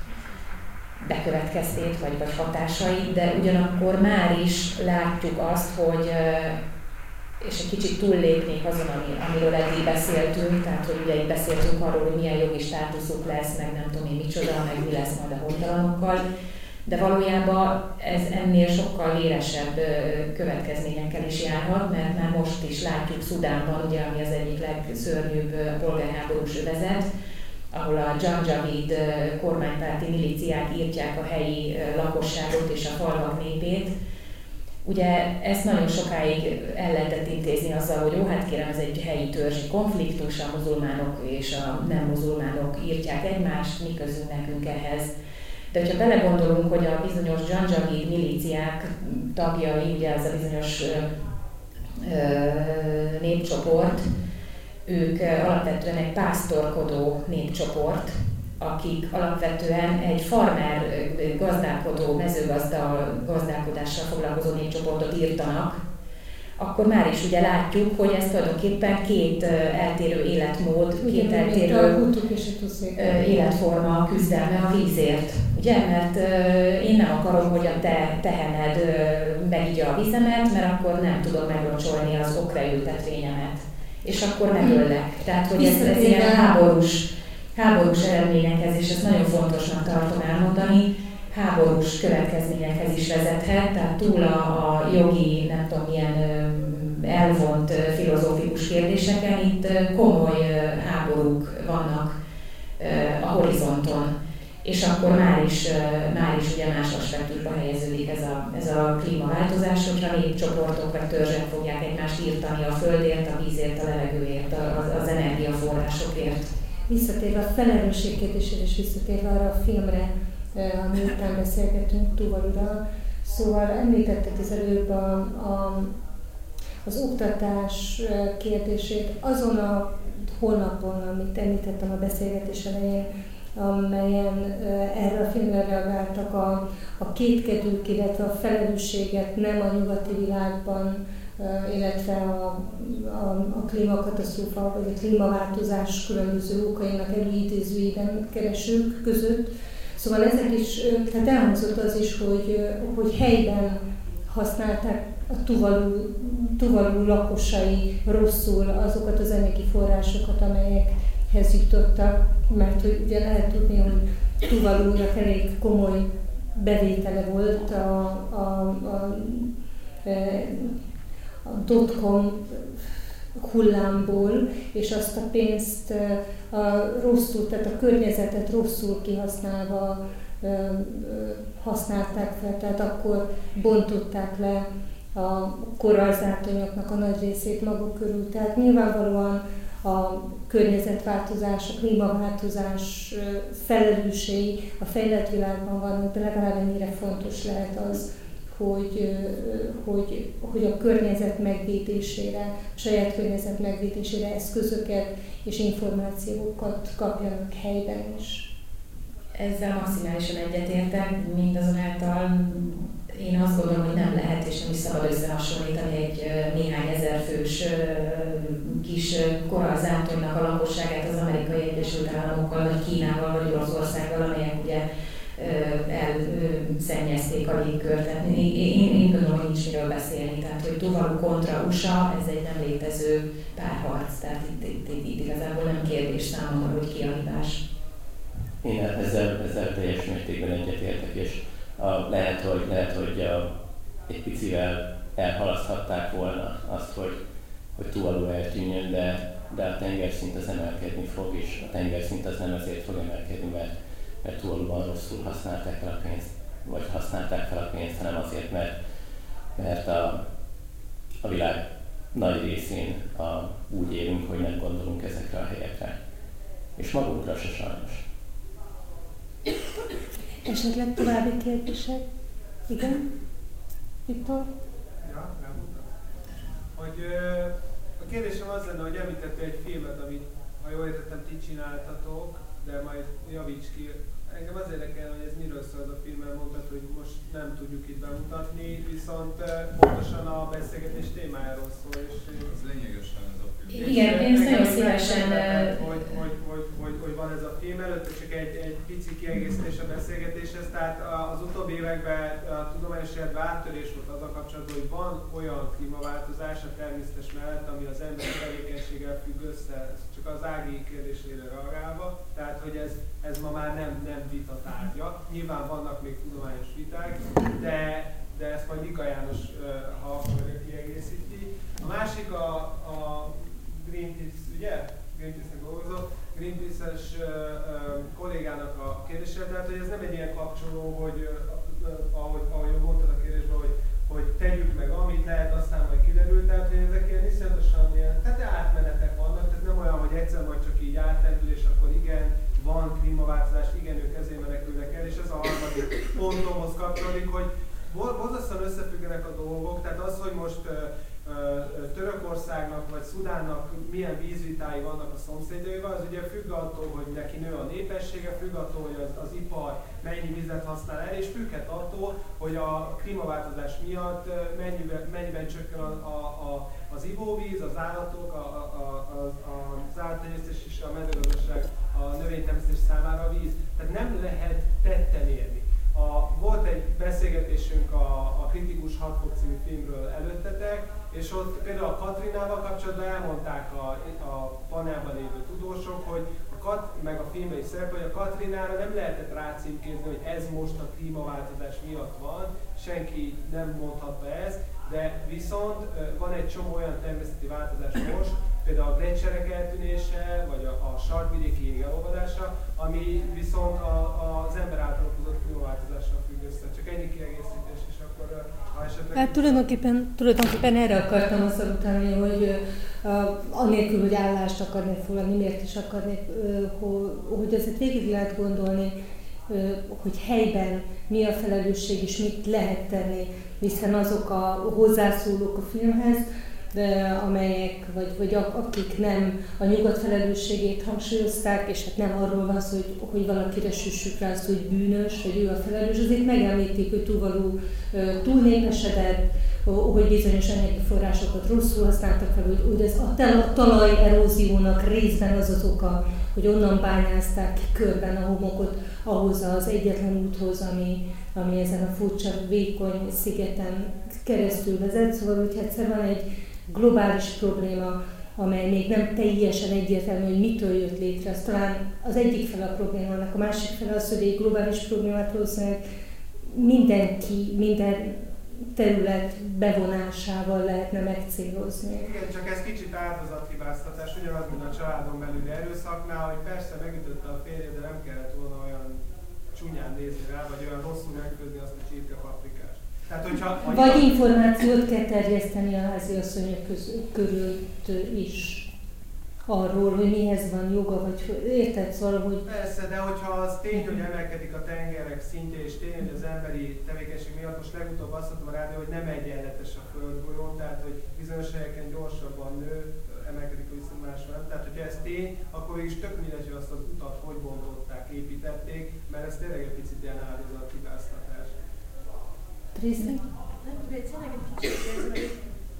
bekövetkeztét, vagy, vagy hatásait, de ugyanakkor már is látjuk azt, hogy, és egy kicsit túllépnék azon, ami, amiről eddig beszéltünk, tehát hogy ugye itt beszéltünk arról, hogy milyen jogi státuszuk lesz, meg nem tudom én micsoda, meg mi lesz majd a hontalanokkal, de valójában ez ennél sokkal élesebb következményekkel is járhat, mert már most is látjuk Szudánban, ugye, ami az egyik legszörnyűbb polgárháborús övezet, ahol a Janjaweed kormánypárti milíciák írtják a helyi lakosságot és a falvak népét. Ugye ezt nagyon sokáig el lehetett intézni azzal, hogy ó, hát kérem, ez egy helyi törzsi konfliktus, a muzulmánok és a nem muzulmánok írtják egymást, mi közünk nekünk ehhez. De hogyha belegondolunk, hogy a bizonyos Janjaweed milíciák tagjai, ugye ez a bizonyos ö, ö, népcsoport, ők alapvetően egy pásztorkodó népcsoport, akik alapvetően egy farmer gazdálkodó, mezőgazdálkodással foglalkozó népcsoportot írtanak, akkor már is ugye látjuk, hogy ez tulajdonképpen két eltérő életmód, ugye, két eltérő életforma küzdelme a vízért. Ugye? Mert én nem akarom, hogy a te tehened megigya a vizemet, mert akkor nem tudom meglocsolni az okraültetvényemet. És akkor megöllek. Tehát, hogy ez, ez ilyen háborús, háborús eredményekhez, és ezt nagyon fontosnak tartom elmondani, háborús következményekhez is vezethet, tehát túl a, a jogi, nem tudom milyen elvont filozófikus kérdéseken, itt komoly háborúk vannak a horizonton. És akkor már is, már is ugye más aspektusba helyeződik ez a, ez a klímaváltozás, hogyha népcsoportok vagy törzsek fogják egymást írtani a földért, a vízért, a levegőért, az, az energiaforrásokért. Visszatérve a felelősség kérdésére és visszatérve arra a filmre, ami után beszélgetünk Tuvalural, szóval említetted az előbb a, a, az oktatás kérdését azon a honlapon, amit említettem a beszélgetés elején, amelyen erre a filmre reagáltak a, a kétkedők, illetve a felelősséget nem a nyugati világban, illetve a, a, a klímakatasztrófa vagy a klímaváltozás különböző okainak előidézőiben keresők között. Szóval ezek is, tehát elhangzott az is, hogy, hogy helyben használták a Tuvalu, Tuvalu lakosai rosszul azokat az anyagi forrásokat, amelyekhez jutottak, mert hogy ugye lehet tudni, hogy Tuvalunak elég komoly bevétele volt a, a, a, a dotcom hullámból, és azt a pénzt a rosszul, tehát a környezetet rosszul kihasználva használták fel, tehát akkor bontották le a korallzátonyoknak a nagy részét maguk körül. Tehát nyilvánvalóan a környezetváltozás, a klímaváltozás felelősei a fejlett világban vannak, de legalább ennyire fontos lehet az, hogy, hogy, hogy a környezet megvédésére, a saját környezet megvédésére eszközöket és információkat kapjanak helyben is. Ezzel maximálisan egyetértek, mindazonáltal én azt gondolom, hogy nem lehet és nem is szabad összehasonlítani egy néhány ezer fős kis korallzátonynak a lakosságát az Amerikai Egyesült Államokkal, vagy Kínával, vagy Oroszországgal, amelyek ugye elszennyezték a légkört. Én, én, én gondolom, hogy nincs miről beszélni. Tehát, hogy Tuvalu kontra u es á, ez egy nem létező párharc. Tehát itt, itt, itt, itt igazából nem kérdés számomra, hogy ki a hibás. Én ezzel, ezzel teljes mértékben egyetértek, és a, lehet, hogy, lehet, hogy a, egy picivel elhalaszthatták volna azt, hogy, hogy Tuvalu eltűnjön, de, de a tengerszint az emelkedni fog, és a tengerszint az nem azért fog emelkedni, mert, mert Tuvaluban rosszul használták fel a pénzt, vagy használták fel a pénzt, hanem azért, mert, mert a, a világ nagy részén a, úgy élünk, hogy nem gondolunk ezekre a helyekre. És magunkra se sajnos. Esetleg további kérdések? Igen? Viktor? Ja, nem mondtam. Hogy ö, a kérdésem az lenne, hogy említette egy filmet, amit, ha jól értettem, ti csináltatok, de majd javíts ki. Engem az érdekel, hogy ez miről szól a film, mert mondtad, hogy most nem tudjuk itt bemutatni, viszont pontosan a beszélgetés témájáról szól. És ez lényegesen ez a film. Igen, én nagyon szívesen... Hogy, hogy, hogy, hogy, hogy van ez a film előtt, csak egy, egy pici kiegészítés a beszélgetéshez. Tehát az utóbbi években a tudományos életben áttörés volt az a kapcsolatban, hogy van olyan klímaváltozás a természetes mellett, ami az emberi tevékenységgel függ össze, csak az Ági kérdésére reagálva. Tehát, hogy ez, ez ma már nem, nem vita tárgya. Nyilván vannak még tudományos viták, de, de ezt majd Mika János, ha akarja, kiegészíti. A másik a, a Greenpeace, ugye? Greenpeace-nek dolgozó, Greenpeace-es uh, uh, kollégának a kérdése, tehát hogy ez nem egy ilyen kapcsoló, hogy uh, uh, ahogy, ahogy mondtad a kérdésben, hogy, hogy tegyük meg amit lehet, aztán majd kiderül, tehát hogy ezek ilyen iszonyatosan ilyen, tehát átmenetek vannak, tehát nem olyan, hogy egyszer majd csak így átlendül, és akkor igen, van klímaváltozás, igen, ők ezért menekülnek el, és ez a harmadik pontomhoz kapcsolódik, hogy borzasztóan összefüggenek a dolgok, tehát az, hogy most uh, Törökországnak vagy Szudánnak milyen vízvitái vannak a szomszédjaival, az ugye függ attól, hogy neki nő a népessége, függ attól, hogy az, az ipar mennyi vizet használ el, és függhet attól, hogy a klímaváltozás miatt mennyiben, mennyiben csökken a, a, a, az ivóvíz, az állatok, a, a, a, az állattenyésztés és a mezőgazdaság, a növénytermesztés számára a víz. Tehát nem lehet tetten érni. A, volt egy beszélgetésünk a, a Kritikus hat fok című filmről előttetek, és ott például a Katrinával kapcsolatban elmondták a, a panelban lévő tudósok, hogy a Kat, meg a filmben is szerepel, hogy a Katrinára nem lehetett rácímkézni, hogy ez most a klímaváltozás miatt van, senki nem mondhatta ezt, de viszont van egy csomó olyan természeti változás most, például a gleccserek eltűnése, vagy a, a sarkvidéki jég elolvadása, ami viszont a, a, az ember által okozott klímaváltozással függ össze. Csak ennyi kiegészítés, és akkor ha esetleg... Hát tulajdonképpen, tulajdonképpen erre akartam azt utáni, hogy uh, anélkül, hogy állást akarnék foglalni, miért is akarnék, uh, hogy azért végig lehet gondolni, uh, hogy helyben mi a felelősség és mit lehet tenni, hiszen azok a hozzászólók a filmhez, de amelyek, vagy, vagy akik nem a nyugat felelősségét hangsúlyozták, és hát nem arról van szó, hogy, hogy valakire süssük rá azt, hogy bűnös, vagy ő a felelős, azért megemlítik, hogy Tuvalu túlnépesedett, hogy bizonyos anyagi forrásokat rosszul használtak fel, hogy, hogy ez a talajeróziónak részben az az oka, hogy onnan bányázták ki körben a homokot ahhoz az egyetlen úthoz, ami, ami ezen a furcsa, vékony szigeten keresztül vezet. Szóval, hogy egyszer van egy globális probléma, amely még nem teljesen egyértelmű, hogy mitől jött létre. Az talán az egyik fele a problémának, a másik fele az, hogy egy globális problémát valószínűleg mindenki, minden terület bevonásával lehetne megcélozni. Igen, csak ez kicsit áldozathibáztatás, ugyanaz, mint a családon belüli erőszaknál, hogy persze megütötte a férje, de nem kellett volna olyan csúnyán nézni rá, vagy olyan rosszul megfőzni azt a csirke paprikás. Tehát, hogyha, vagy a... információt kell terjeszteni a háziasszonyok körült is arról, hogy mihez van joga, vagy érted, szóval, hogy... Persze, de hogyha az tény, hogy emelkedik a tengerek szintje, és tény, hogy az emberi tevékenység miatt, most legutóbb azt mondtam a rádió, hogy nem egyenletes a földgolyón, tehát hogy bizonyos helyeken gyorsabban nő, emelkedik, viszont máshol nem. Tehát, hogyha ez tény, akkor is tök mindegy, hogy azt az utat hogy bontották, építették, mert ez tényleg egy picit ilyen áldozathibáztatás. Triszi? Nem tudom, hogy tényleg egy kicsit érzem, hogy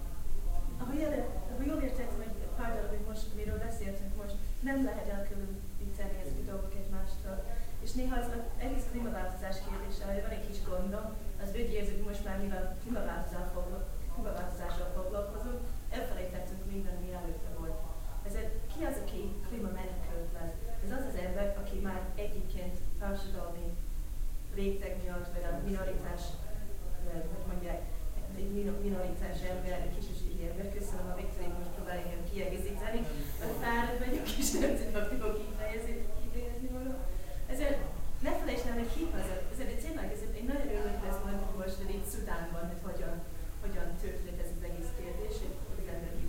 ahogy jól értettem, hogy pár darab, hogy most, miről beszéltünk most, nem lehet elkülöníteni ezek a dolgok egymástól. És néha az egész klímaváltozás kérdése, hogy van egy kis gondom, az úgy érzi, hogy most már mivel klímaváltozással foglalkozunk, elfelejtettünk minden, mi előtte volt. Ezért ki az, aki klímamenekült lesz? Ez az az ember, aki már egyébként társadalmi réteg miatt, vagy a minoritás, hogy mondják, egy minoritás ember, egy kis ügyi ember, köszönöm a Viktorit, most próbálj engem kiegészíteni, mert fárad vagyok, és nem tudom, tudok kifejezni volna. Ezért ne felejtsd el, hogy ki az, ezért tényleg ezért én nagyon örülök lesz majd, hogy most itt Szudánban, hogy hogyan, hogyan történt ez az egész kérdés, hogy az ember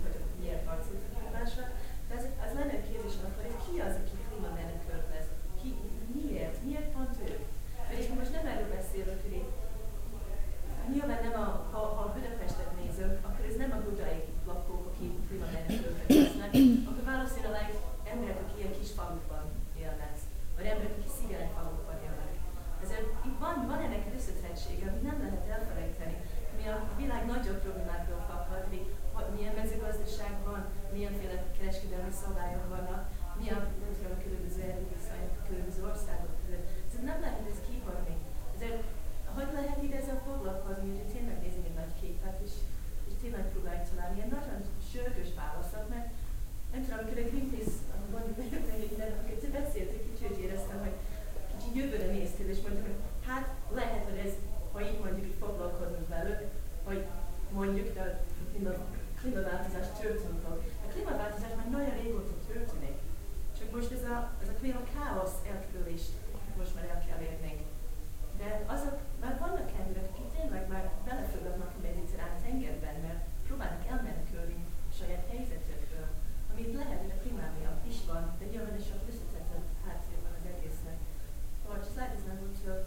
milyenféle kereskedelmi szabályok vannak, mi a, nem tudom, a különböző erőviszonyok a különböző országok között. Szóval nem lehet ezt kihagyni. Ezért, hogy lehet ide ezzel foglalkozni, hogy tényleg nézzünk egy nagy képet, és, és tényleg próbáljuk találni ilyen nagyon sürgős válaszok, mert nem tudom, amikor a Greenpeace, mondjuk minden, amikor beszéltük, kicsit éreztem, hogy kicsit jövőre néztél, és mondjuk, hogy hát lehet, hogy ez, ha így mondjuk így foglalkozunk velük, hogy mondjuk, de a klímaváltozás történik fog. A klímaváltozás már nagyon régóta történik. Csak most ez a, ez a klíma káosz elkerülést most már el kell érnünk. De azok már vannak emberek, akik tényleg már belefoglalnak a mediterrán tengerben, mert próbálnak elmenekülni a saját helyzetükről, amit lehet, hogy a klímá miatt is van, de nyilván is a összetettebb háttérben az egésznek. Vagy az áldoznak, úgyhogy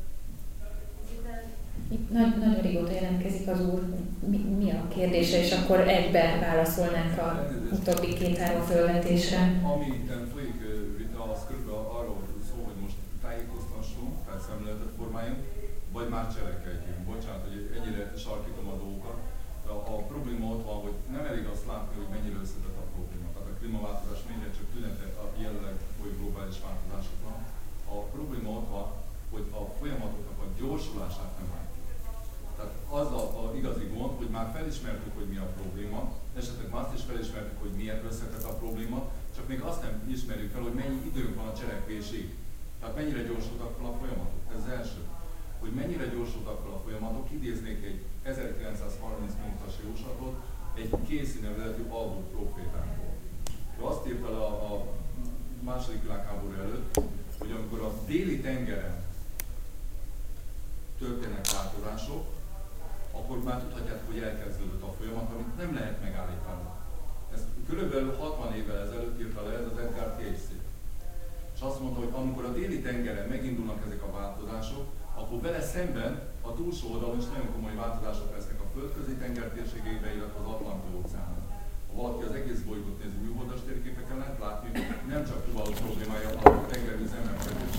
Nagy, nagyon régóta jelentkezik az úr, mi, mi a kérdése, és akkor egyben válaszolnánk a utóbbi két-három felvetésre. Ami itt folyik vita, az körülbelül arról szól, hogy most tájékoztassunk, tehát szemléletet formáljunk, vagy már cselekedjünk. Bocsánat, hogy ennyire sarkítom a dolgokat. A, a probléma ott van, hogy nem elég azt látni, hogy mennyire összetett a probléma. Tehát a klímaváltozás mennyire csak tünetek a jelenleg folyó globális változásoknak. A probléma ott van, hogy a folyamatoknak a gyorsulását nem látjuk. Tehát az a, a igazi gond, hogy már felismertük, hogy mi a probléma, esetleg már azt is felismertük, hogy miért összetett a probléma, csak még azt nem ismerjük fel, hogy mennyi időnk van a cselekvésig. Tehát mennyire gyorsultak fel a folyamatok. Ez az első. Hogy mennyire gyorsultak fel a folyamatok, idéznék egy ezerkilencszázharminc nyolcas jóslatot egy Casey nevezetű alvó profétánkból. Ő azt írta le a, a második világháború előtt, hogy amikor a déli tengeren történnek változások, akkor már tudhatjátok, hogy elkezdődött a folyamat, amit nem lehet megállítani. Ezt körülbelül hatvan évvel ezelőtt írta le ez az Edgar Cayce. És azt mondta, hogy amikor a déli tengeren megindulnak ezek a változások, akkor vele szemben a túlsó oldalon is nagyon komoly változások lesznek a földközi tenger térségében, illetve az Atlanti óceánon. Ha valaki az egész bolygót nézi műholdas térképeken, lehet látni, hogy nem csak Tuvalu problémája a tengervíz emelkedés.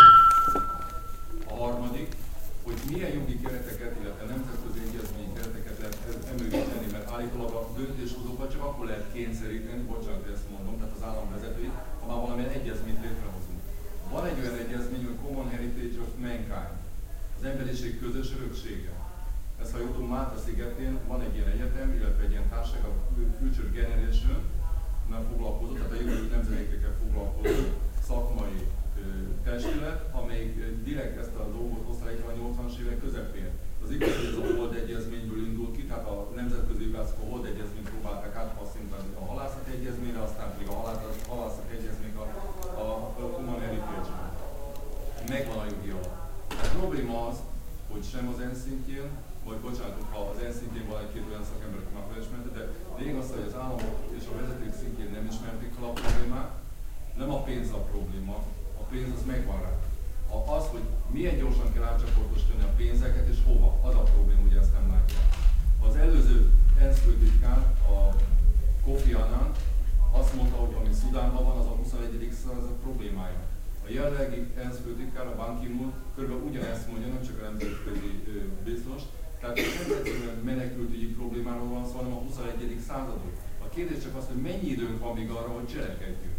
A harmadik, hogy milyen jogi kereteket, illetve nemzetközi egyezményi kereteket lehet emögíteni, mert állítólag a döntéshozókat csak akkor lehet kényszeríteni, bocsánat, hogy ezt mondom, tehát az államvezetőit, ha már valamilyen egyezményt létrehozunk. Van egy olyan egyezmény, hogy Common Heritage of Mankind, az emberiség közös öröksége. Ezt, ha jól tudom, Málta szigetén van egy ilyen egyetem, illetve egy ilyen társaság, a Future Generation, nem foglalkozó, tehát a jövő nemzedékekkel foglalkozó szakmai testület, amelyik direkt ezt a dolgot hozta létre a nyolcvanas évek közepén. Az igaz, hogy ez a Hold egyezményből indult ki, tehát a nemzetközi jogászok a Hold egyezményt próbálták átpasszintani a halászati egyezményre, aztán pedig a halászati egyezmény a, a, a Common Heritage-re. Megvan a jogi alap. A probléma az, hogy sem az ENSZ szintjén, vagy bocsánat, ha az ENSZ szintjén van egy-két olyan szakember, aki már felismerte, de lényeg az, hogy az államok és a vezetők szintjén nem ismerték fel a problémát, nem a pénz a probléma, a pénz az megvan rá. Az, hogy milyen gyorsan kell átcsoportosítani a pénzeket és hova, az a probléma, hogy ezt nem látják. Az előző ENSZ főtitkár, a Kofi Annan azt mondta, hogy ami Szudánban van, az a huszonegyedik század problémája. A jelenlegi ENSZ főtitkár, a Ban Ki-moon körülbelül ugyanezt mondja, nem csak a nemzetközi biztos, tehát nem egyszerűen menekültügyi problémáról van szó, hanem a huszonegyedik századról. A kérdés csak az, hogy mennyi időnk van még arra, hogy cselekedjünk.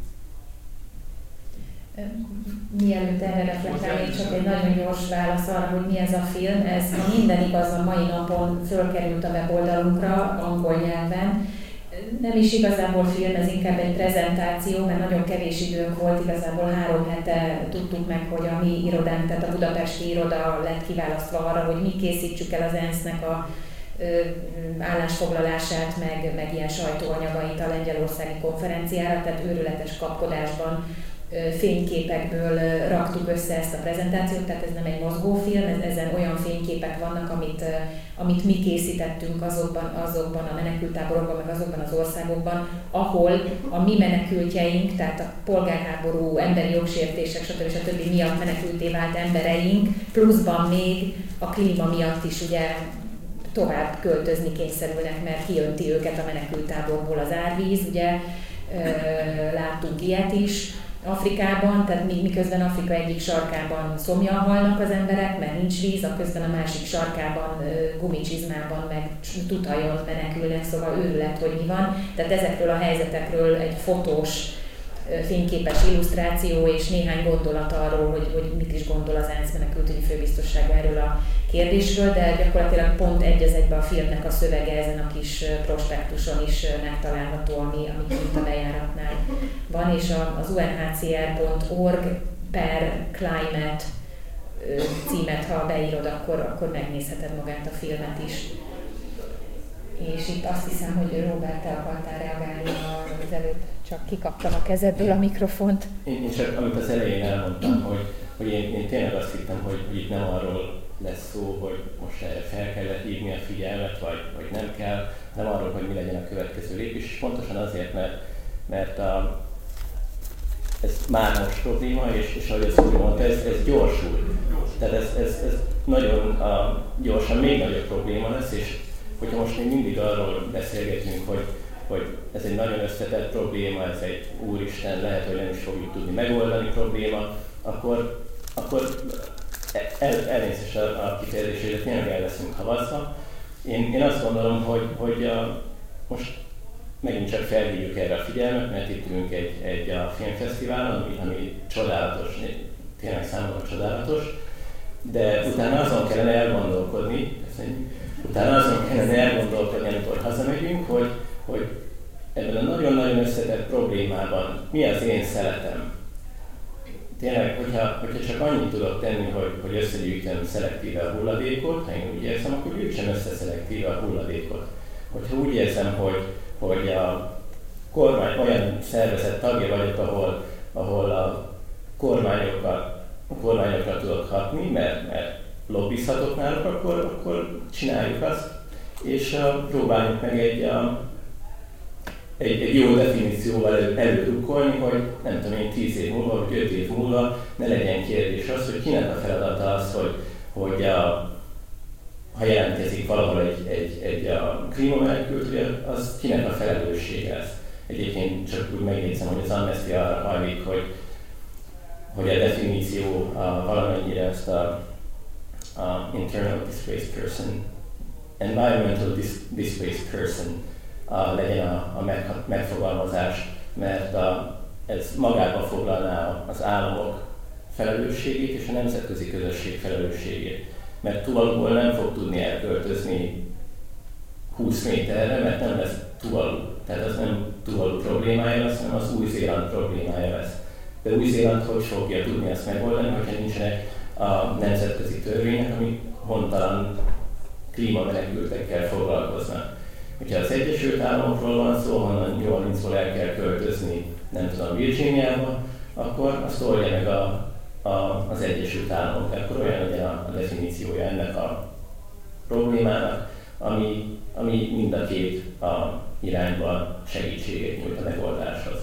Mielőtt erre reflektálni, csak egy nagyon gyors válasz arra, hogy mi ez a film. Ez, ha minden igaz, a mai napon fölkerült a weboldalunkra, angol nyelven. Nem is igazából film, ez inkább egy prezentáció, mert nagyon kevés időnk volt, igazából három hete tudtuk meg, hogy a mi irodánk, tehát a budapesti iroda lett kiválasztva arra, hogy mi készítsük el az ENSZ-nek a állásfoglalását, meg, meg ilyen sajtóanyagait a lengyelországi konferenciára, tehát őrületes kapkodásban fényképekből raktuk össze ezt a prezentációt, tehát ez nem egy mozgófilm, ezen olyan fényképek vannak, amit, amit mi készítettünk azokban, azokban a menekülttáborokban, meg azokban az országokban, ahol a mi menekültjeink, tehát a polgárháború, emberi jogsértések, stb. stb. Miatt menekülté vált embereink, pluszban még a klíma miatt is ugye tovább költözni kényszerülnek, mert kiönti őket a menekülttáborból az árvíz, ugye láttunk ilyet is. Afrikában, tehát miközben Afrika egyik sarkában szomjan halnak az emberek, mert nincs víz, a közben a másik sarkában gumicsizmában meg tutajon menekülnek, szóval őrület, hogy mi van. Tehát ezekről a helyzetekről egy fotós, fényképes illusztráció és néhány gondolat arról, hogy, hogy mit is gondol az ENSZ menekültügyi főbiztossága erről a kérdésről, de gyakorlatilag pont egy az egybe a filmnek a szövege ezen a kis prospektuson is megtalálható, ami, ami kint a bejáratnál van, és az u en há cé er pont org per climate címet, ha beírod, akkor, akkor megnézheted magát a filmet is. És itt azt hiszem, hogy Robert, te akartál reagálni az előbb, csak kikaptam a kezedből a mikrofont. Én, én csak amit az elején elmondtam, hogy, hogy én, én tényleg azt hittem, hogy, hogy itt nem arról lesz szó, hogy most erre fel kellett hívni a figyelmet, vagy, vagy nem kell, nem arról, hogy mi legyen a következő lépés, és pontosan azért, mert, mert a, ez már most probléma, és, és ahogy az úr mondta, ez, ez gyorsul. Tehát ez, ez, ez nagyon a, gyorsan még nagyobb probléma lesz, és hogyha most még mindig arról beszélgetünk, hogy, hogy ez egy nagyon összetett probléma, ez egy úristen, lehet, hogy nem is fogjuk tudni megoldani probléma, akkor, akkor el, elnézést a, a kifejezésére tényleg el leszünk havazva. Én, én azt gondolom, hogy, hogy a, most megint csak felhívjuk erre a figyelmet, mert itt ülünk egy, egy a filmfesztiválon, ami, ami csodálatos, tényleg számomra csodálatos, de utána azon kellene elgondolkodni, utána azon kellene elgondolkodni, amikor hazamegyünk, hogy, hogy ebben a nagyon-nagyon összetett problémában mi az én szeletem. Tényleg, hogyha, hogyha csak annyit tudok tenni, hogy, hogy összegyűjtöm szelektíve a hulladékot, ha én úgy érzem, akkor gyűjtsem össze szelektíve a hulladékot. Hogyha úgy érzem, hogy, hogy a kormány olyan szervezet tagja vagyok, ahol, ahol a kormányokat, a kormányokra tudok hatni, mert, mert lobbizhatok náluk, akkor, akkor csináljuk azt, és uh, próbáljuk meg egy, uh, egy, egy jó definícióval elő, előrukkolni, hogy nem tudom én tíz év múlva, vagy öt év múlva ne legyen kérdés az, hogy kinek a feladata az, hogy, hogy a, ha jelentkezik valahol egy, egy, egy a klímamenekült, az kinek a felelőssége ez. Egyébként csak úgy megjegyzem, hogy az Amnesty arra hajlik, hogy, hogy a definíció a, valamennyire ezt a Uh, internal displaced person, environmental dis- displaced person uh, legyen a, a meg, megfogalmazás, mert uh, ez magába foglalná az államok felelősségét és a nemzetközi közösség felelősségét. Mert Tuvaluból nem fog tudni elköltözni húsz méterre, mert nem lesz Tuvalu. Tehát az nem Tuvalu problémája lesz, hanem az Új-Zéland problémája lesz. De Új-Zéland hogy fogja tudni ezt megoldani, hogyha nincsenek a nemzetközi törvények, amik hontalan klímamenekültekkel foglalkoznak. Hogyha az Egyesült Államokról van szó, honnan New Orleansból el kell költözni, nem tudom, Virginiába, akkor azt oldja meg a, a, az Egyesült Államok. Akkor olyan legyen a, a definíciója ennek a problémának, ami, ami mind a két a irányban segítséget nyújt a megoldáshoz.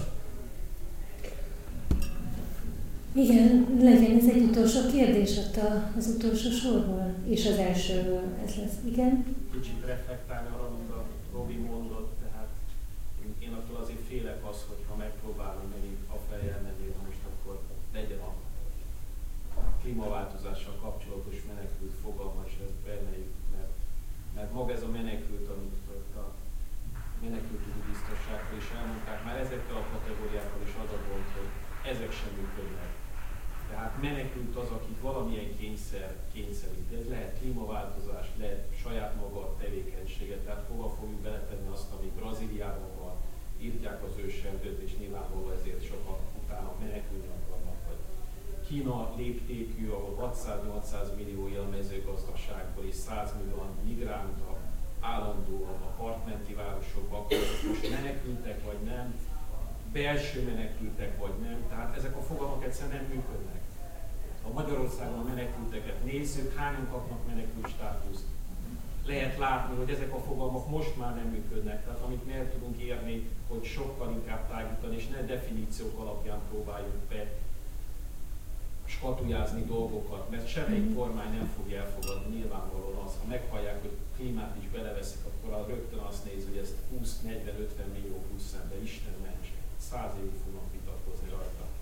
Igen, legyen ez egy utolsó kérdés ott az utolsó sorból, és az elsőről ez lesz. Igen? Kicsit reflektálni arra, amit a Robi mondott, tehát én, én attól azért félek az, hogy ha megpróbálom megint a fejjel menni, most akkor legyen a klímaváltozással kapcsolatos menekült fogalma, és ezt beemeljük, mert, mert maga ez a menekült, amit a menekültügyi biztonságról is elmondták, már ezekkel a kategóriákkal is az a gond, hogy ezek sem működnek. Tehát menekült az, akit valamilyen kényszer kényszerít. Ez lehet klímaváltozás, lehet saját maga a tevékenysége. Tehát hova fogjuk beletenni azt, ami Brazíliában van, írtják az őserdőt, és nyilvánvalóan ezért sokan utána menekülni akarnak. Vagy Kína léptékű, ahol hatszáz-nyolcszáz millió él a mezőgazdaságból, és száz millió migránt állandóan a partmenti városokban, akkor most menekültek vagy nem, belső menekültek vagy nem, tehát ezek a fogalmak egyszerűen nem működnek. Ha Magyarországon a menekülteket nézzük, hányan kapnak menekült státuszt? Lehet látni, hogy ezek a fogalmak most már nem működnek, tehát amit mi el tudunk érni, hogy sokkal inkább tágítani, és ne definíciók alapján próbáljuk be skatujázni dolgokat, mert semmelyik kormány nem fogja elfogadni nyilvánvalóan azt, ha meghallják, hogy klímát is beleveszik, akkor a rögtön azt néz, hogy ezt húsz, negyven, ötven millió plusz ember, Isten ments, száz évig fognak vitatkozni rajta.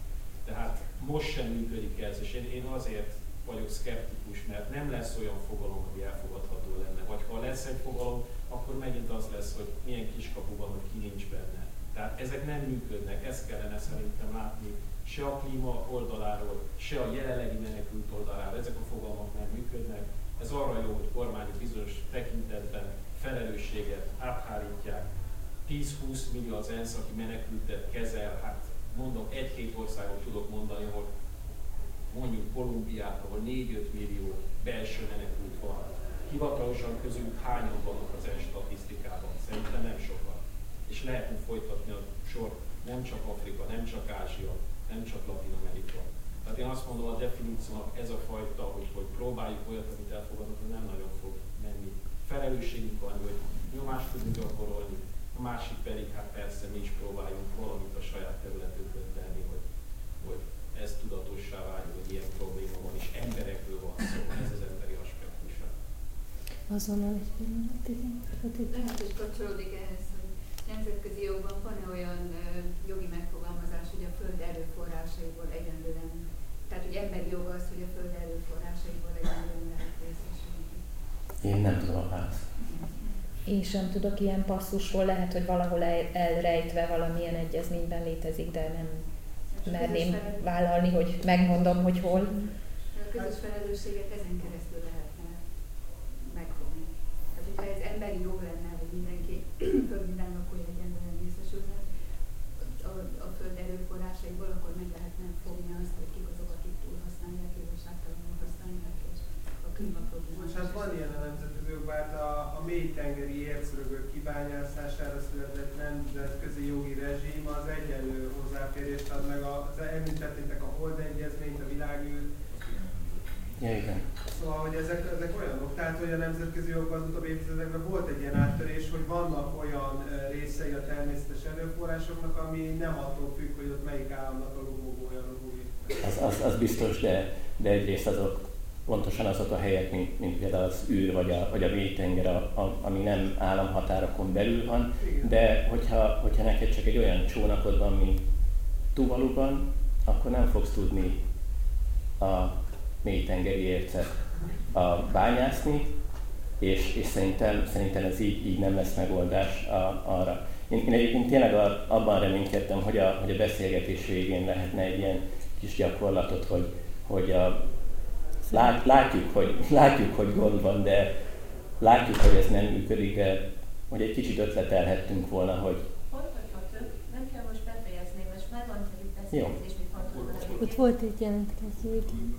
Tehát most sem működik ez, és én, én azért vagyok szkeptikus, mert nem lesz olyan fogalom, ami elfogadható lenne. Vagy ha lesz egy fogalom, akkor megint az lesz, hogy milyen kiskapu van, hogy ki nincs benne. Tehát ezek nem működnek, ezt kellene szerintem látni se a klíma oldaláról, se a jelenlegi menekült oldaláról. Ezek a fogalmak nem működnek. Ez arra jó, hogy kormányok bizonyos tekintetben felelősséget áthárítják. tíz-húsz millió az ENSZ, aki menekültet kezel, hát mondom, egy-két országot tudok mondani, ahol mondjuk Kolumbiát, ahol négy-öt millió belső menekült van. Hivatalosan közülük hányan vannak az ENSZ statisztikában? Szerintem nem sokan. És lehetne folytatni a sort, nem csak Afrika, nem csak Ázsia, nem csak Latin-Amerika. Tehát én azt mondom, a definíciónak ez a fajta, hogy, hogy próbáljuk olyat, amit elfogadunk, hogy nem nagyon fog menni. Felelősségünk van, hogy nyomást tudunk gyakorolni, a másik pedig, hát persze mi is próbáljunk valamit a saját területünkön tenni, hogy, hogy ez tudatossá váljon, hogy ilyen probléma van, és emberekről van szó, ez az emberi aspektusa. Azonnal egy pillanat, igen. Lehet, hogy kapcsolódik ehhez, hogy nemzetközi jogban van-e olyan uh, jogi megfogalmazás, hogy a föld erőforrásaiból egyenlően, tehát hogy emberi jog az, hogy a föld erőforrásaiból egyenlően lehet részesülni. Én nem tudom a választ. Én sem tudok ilyen passzusról, lehet, hogy valahol elrejtve valamilyen egyezményben létezik, de nem merném vállalni, hogy megmondom, hogy hol. A közös felelősséget ezen keresztül lehetne megfogni. Tehát, hogyha ez emberi jog lenne, hogy mindenki föld minden lakója egyenlően részesülne a, a föld erőforrásaiból, akkor meg lehetne fogni azt, hogy kik azok, akik túl használják, igazságtalanul használják, és a klímaproblémát. Most hát van ilyen a nemzetközi jogban, a, a mélytengeri ércörögök kibányászására született nemzetközi jogi rezsim az egyenlő hozzáférést ad meg, az említettétek a Hold egyezményt, a világűr. Ja, igen. Szóval, hogy ezek, ezek olyanok, tehát hogy a nemzetközi jogban az utóbbi évtizedekben volt egy ilyen áttörés, hogy vannak olyan részei a természetes erőforrásoknak, ami nem attól függ, hogy ott melyik államnak a lobogója lobogít. Az, az, az biztos, de, de egyrészt azok pontosan azok a helyek, mint, mint például az űr vagy a, vagy a mélytenger, a, a, ami nem államhatárokon belül van, de hogyha, hogyha neked csak egy olyan csónakod van, mint Tuvaluban, akkor nem fogsz tudni a mélytengeri ércet a bányászni, és, és szerintem, szerintem ez így, így nem lesz megoldás a, arra. Én, én egyébként tényleg a, abban reménykedtem, hogy a, hogy a beszélgetés végén lehetne egy ilyen kis gyakorlatot, hogy, hogy a, lát, látjuk, hogy, látjuk, hogy gond van, de látjuk, hogy ez nem működik, de hogy egy kicsit ötletelhettünk volna, hogy... Folytathatjuk, nem kell most befejezni, most már van egy beszélgetés, mit fontos. Ott volt egy jelentkező, igen.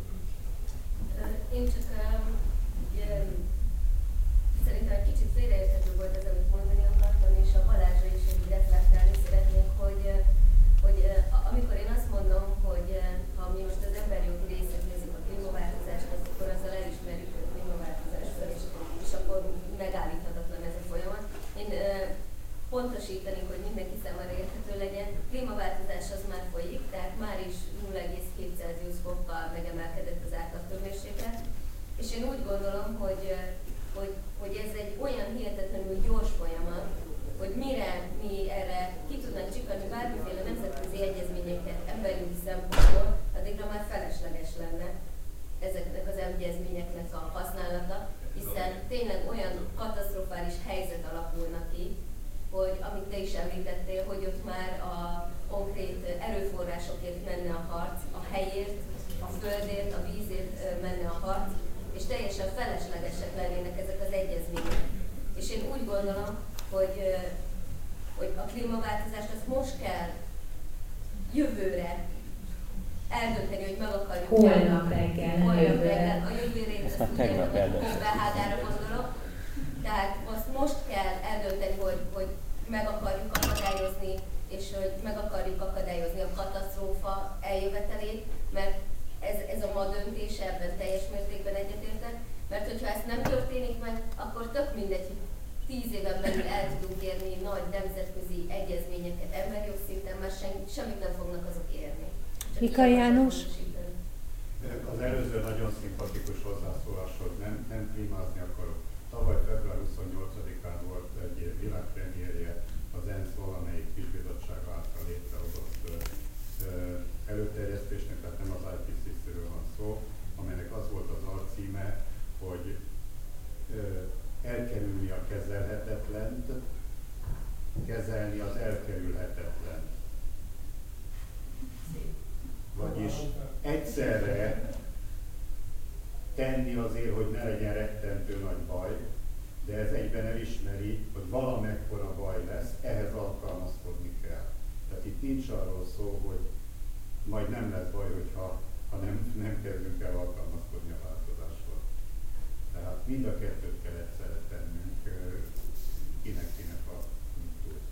Én csak um, ugye, szerintem egy kicsit félreérthető volt ez, amit mondani akartam, és a Balázsra is így reflektálni szeretnék, hogy, hogy amikor én azt mondom, hogy ha mi most az emberi jogi részét nézzük a klímaváltozást, akkor azzal elismerjük, hogy a klímaváltozás van, és, és akkor megállíthatatlan ez a folyamat. Én pontosítanék, hogy mindenki számára érthető legyen. Klímaváltozás az már folyik, tehát már is nulla egész két Celsius fokkal megemelkedett az átlaghőmérséklet. És én úgy gondolom, hogy, hogy, hogy ez egy olyan hihetetlenül gyors folyamat, hogy mire mi erre ki tudnánk csikani bármiféle nemzetközi egyezményeket emberi szempontból, addigra már felesleges lenne ezeknek az egyezményeknek a használata, hiszen tényleg olyan katasztrofális helyzet alakulna ki, hogy amit te is említettél, hogy ott már a konkrét erőforrásokért menne a harc, a helyért, a földért, a vízért menne a harc, és teljesen feleslegesek lennének ezek az egyezmények. És én úgy gondolom, hogy, hogy a klímaváltozást azt most kell jövőre eldönteni, hogy meg akarjuk. Holnap reggel, holnap jövőre. reggel. A jövőrét azt tegnap eldönteni. Kopenhágára gondolok. Tehát azt most kell eldönteni, hogy, hogy meg akarjuk akadályozni, és hogy meg akarjuk akadályozni a katasztrófa eljövetelét, mert ez, ez a ma döntés, ebben teljes mértékben egyetértek, mert hogyha ez nem történik meg, akkor tök mindegy, hogy tíz éven belül el tudunk érni nagy nemzetközi egyezményeket emberi szinten, mert sem, semmit nem fognak azok érni. Mika János? Az előző nagyon szimpatikus hozzászólásod, nem, nem klímázni akarok. Tavaly február huszonnyolcadikán volt egy világpremierje az ENSZ valamelyik ügybizottság által létrehozott előterjesztés, kezelni az elkerülhetetlen. Vagyis egyszerre tenni azért, hogy ne legyen rettentő nagy baj, de ez egyben elismeri, hogy valamekkora baj lesz, ehhez alkalmazkodni kell. Tehát itt nincs arról szó, hogy majd nem lesz baj, hogyha ha nem, nem kezdünk el alkalmazkodni a változáshoz. Tehát mind a kettőt kell egyszerre tennünk, kinek-kinek a kultúra.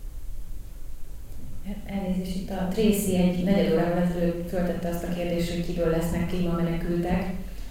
Elnézést, itt a Tracy egy negyed órával ezelőtt föltette azt a kérdést, hogy kiből lesznek klímamenekültek,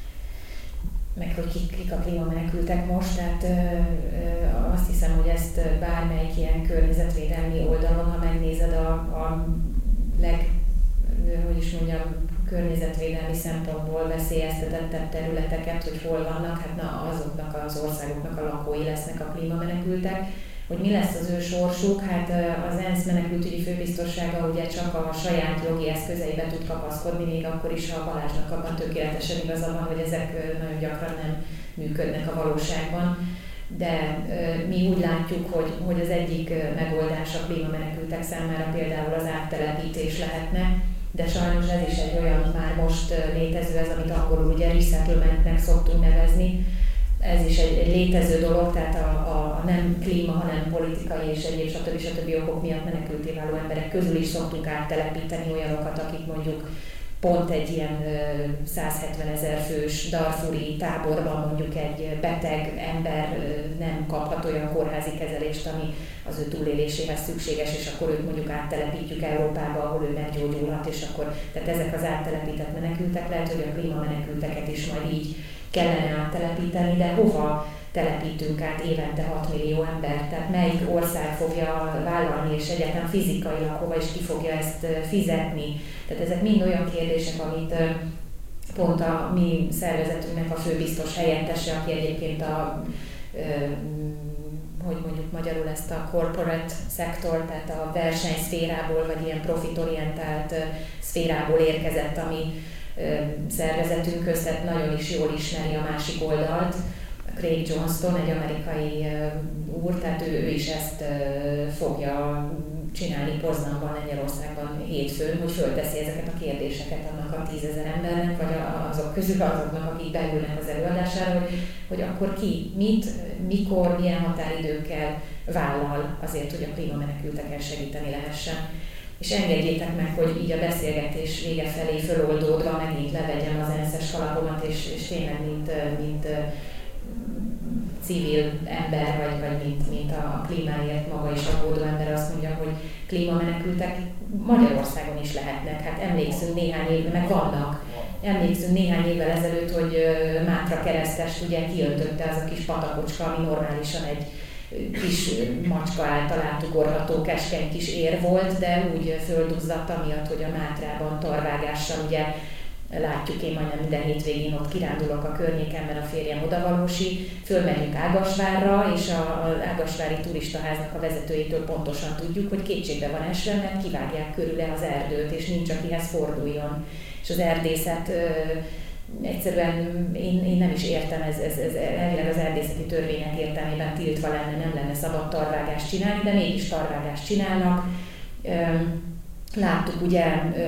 meg hogy kik, kik a klímamenekültek most, tehát ö, ö, azt hiszem, hogy ezt bármelyik ilyen környezetvédelmi oldalon, ha megnézed a, a leg, hogy is mondjam, környezetvédelmi szempontból veszélyeztetettebb területeket, hogy hol vannak, hát na, azoknak az országoknak a lakói lesznek a klímamenekültek. Hogy mi lesz az ő sorsuk, hát az ENSZ menekültügyi főbiztossága ugye csak a saját jogi eszközeibe tud kapaszkodni, még akkor is, ha a Balázsnak abban tökéletesen igaza van, hogy ezek nagyon gyakran nem működnek a valóságban. De mi úgy látjuk, hogy, hogy az egyik megoldás a klímamenekültek számára például az áttelepítés lehetne, de sajnos ez is egy olyan már most létező, ez amit angolul ugye resettlementnek szoktunk nevezni. Ez is egy, egy létező dolog, tehát a, a nem klíma, hanem politikai és egyéb stb. stb. Okok miatt menekülté váló emberek közül is szoktunk áttelepíteni olyanokat, akik mondjuk pont egy ilyen száz hetven ezer fős darfuri táborban mondjuk egy beteg ember nem kaphat olyan kórházi kezelést, ami az ő túléléséhez szükséges, és akkor őt mondjuk áttelepítjük Európába, ahol ő meggyógyulhat, és akkor, tehát ezek az áttelepített menekültek, lehet, hogy a klímamenekülteket is majd így kellene áttelepíteni, de hova telepítünk át évente hat millió embert, tehát melyik ország fogja vállalni, és egyáltalán fizikailag hova is ki fogja ezt fizetni. Tehát ezek mind olyan kérdések, amit pont a mi szervezetünknek a főbiztos helyettese, aki egyébként a, hogy mondjuk magyarul ezt a corporate szektor, tehát a versenyszférából, vagy ilyen profitorientált szférából érkezett, ami szervezetünk közt, tehát nagyon is jól ismeri a másik oldalt. Craig Johnston, egy amerikai úr, tehát ő, ő is ezt fogja csinálni Poznanban, Lengyelországban hétfőn, hogy fölteszi ezeket a kérdéseket annak a tízezer embernek, vagy azok közül azoknak, akik beülnek az előadására, hogy, hogy akkor ki, mit, mikor, milyen határidőkkel vállal azért, hogy a klímamenekülteken segíteni lehessen. És engedjétek meg, hogy így a beszélgetés vége felé föloldódva megint levegyem az enszes kalapomat, és, és tényleg mint, mint civil ember, vagy, vagy mint, mint a klímáért maga is aggódó ember azt mondja, hogy klímamenekültek Magyarországon is lehetnek. Hát emlékszünk néhány évvel, meg vannak. Emlékszünk néhány évvel ezelőtt, hogy Mátra Keresztest ugye kiöntötte az a kis patakocska, ami normálisan egy kis macska által átugorható keskeny kis ér volt, de úgy földuzzadt amiatt, hogy a Mátrában tarvágással ugye látjuk, én majdnem minden hétvégén ott kirándulok a környéken, mert a férjem odavalósi, fölmegyünk Ágasvárra, és az Ágasvári turistaháznak a vezetőjétől pontosan tudjuk, hogy kétségbe van esve, mert kivágják körüle az erdőt, és nincs akihez forduljon. És az erdészet egyszerűen én, én nem is értem, ez, ez, ez elvileg az erdészeti törvények értelmében tiltva lenne, nem lenne szabad tarvágást csinálni, de mégis tarvágást csinálnak. Láttuk ugye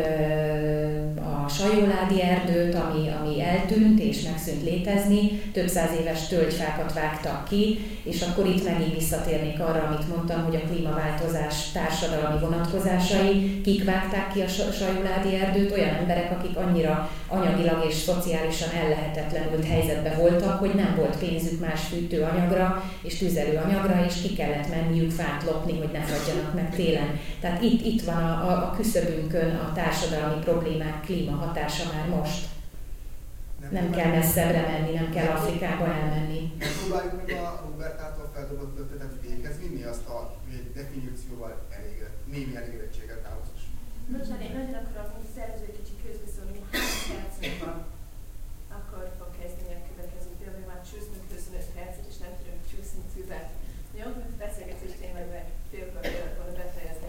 a sajóládi erdőt, ami, ami eltűnt és megszűnt létezni, több száz éves tölgyfákat vágtak ki, és akkor itt megint visszatérnék arra, amit mondtam, hogy a klímaváltozás társadalmi vonatkozásai, kik vágták ki a sajóládi erdőt, olyan emberek, akik annyira anyagilag és szociálisan ellehetetlenült helyzetben voltak, hogy nem volt pénzük más fűtőanyagra és tüzelőanyagra, és ki kellett menniük fát lopni, hogy ne fagyjanak meg télen. Tehát itt, itt van a, a, a küszöbünkön a társadalmi problémák klímahatása már most. Nem, nem kell messzebbre menni, nem kell Afrikába elmenni. Próbáljuk meg a Robert által feldobott ötletet véghez vinni, azt a definícióval elégedett, némi elégedettséget távozás. Bocsánat, én nagyon akarok, hogy szervező egy kicsit közbeszólni, hány percben akkor fog kezdeni a következő például, hogy már csúsznunk huszonöt percet, és nem tudunk csúszni tüzet. Jó, beszélgetést tényleg meg félkor volna befejezni.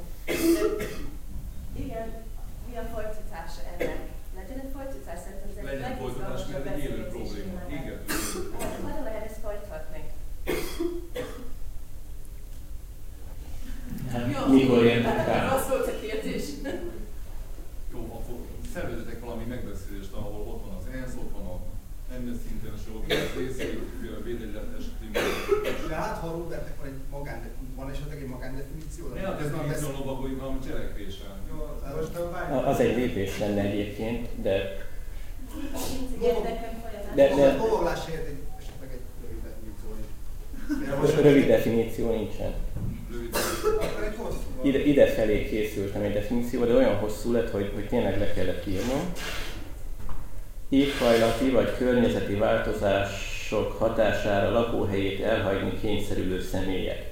Igen, mi a folytatása ennek? Legyen egy folytatás, szerintem ez egy legyen folytatás, mert egy élő probléma. Igen. Hogyan lehet ezt folytatni? Hát mikor értek rá. Az volt a kérdés. Jó, akkor szervezetek valami megbeszélést, ahol ott van az ENSZ, ott van a Amnesty International, ott van az részét, a védegyletes klímát. De hát, ha Robertnek van egy magán, van esetleg egy magándefiníció? Hát ez nem beszél lovagoljuk, hanem cselekvésen. Az egy lépés lenne egyébként, de... De, de... Lovaglás helyett egy, esetleg egy rövid definíció. Rövid definíció nincsen. Ide, ide felé készültem egy definíció, de olyan hosszú lett, hogy, hogy tényleg le kellett írnom. Éghajlati vagy környezeti változások hatására lakóhelyét elhagyni kényszerülő személyek.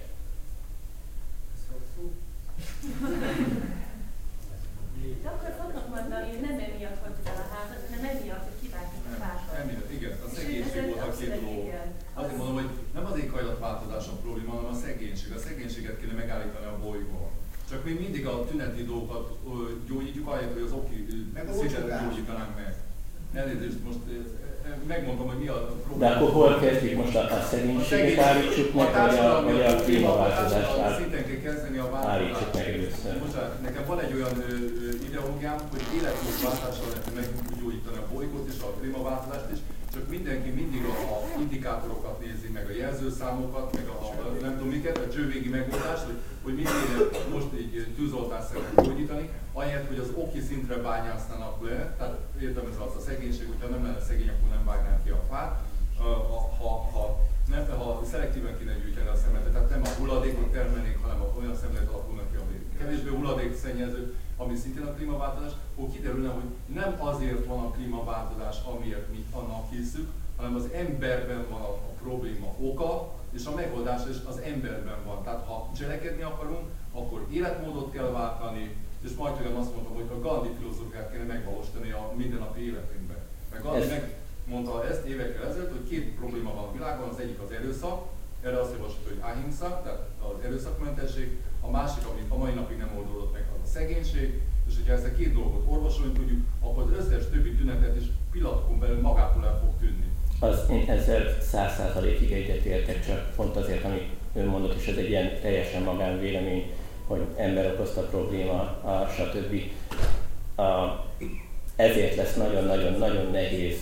De akkor fognak mondani, hogy nem emiatt hagyjuk el a házat, hanem emiatt, hogy kivágjuk a fákat. Emiatt, igen. A szegénység volt a két dolog. Azért mondom, hogy nem az éghajlatváltozás a probléma, hanem a szegénység. A szegénységet kéne megállítani a bolygón. Csak még mindig a tüneti dolgokat gyógyítjuk, ahelyett, hogy az oki szintet gyógyítanánk meg. Elnézést, most megmondom, hogy mi a probléma. De akkor hol kezdjük most a, a szegénységet állítsuk meg, vagy a, vagy a klímaváltozást állítsuk meg először? Most nekem van egy olyan ideológiám, hogy életmód váltással lehet meggyógyítani a bolygót és a klímaváltozást is, csak mindenki mindig a, a indikátorokat nézi, meg a jelzőszámokat, meg a, a nem tudom miket, a csővégi megoldást, hogy, hogy mit kéne most így tűzoltásszerűen gyógyítani, ahelyett, hogy az oki szintre bányásznának le, tehát értem ez az a szegénység, hogyha nem lenne szegény, akkor nem vágnánk ki a fát, ha, ha, ha, nem, ha szelektíven kéne gyűjteni a szemletet, tehát nem a hulladékot termelnék, hanem olyan szemlet alakulnak ki, ami kevésbé hulladékszennyező, ami szintén a klímaváltozás, akkor kiderülne, hogy nem azért van a klímaváltozás, amiért mi annak hiszük, hanem az emberben van a, a probléma oka, és a megoldás is az emberben van. Tehát ha cselekedni akarunk, akkor életmódot kell váltani, és majd olyan azt mondtam, hogy a Gandhi filozófiát kéne megvalósítani a mindennapi életünkben. Meg Gandhi megmondta ezt évekkel ezelőtt, hogy két probléma van a világon, az egyik az erőszak, erre azt javasolta, hogy ahimsa, tehát az erőszakmentesség, a másik, ami a mai napig nem oldódott meg, az a szegénység, és hogyha ezt a két dolgot orvosolni tudjuk, akkor az összes többi tünetet is pillanatokon belül magától el fog tűnni. Az, én ezzel száz százalékig egyetértek, csak pont azért, amit ön mondott, és ez egy ilyen teljesen magánvélemény, hogy ember okozta probléma, a, stb. A, ezért lesz nagyon-nagyon-nagyon nehéz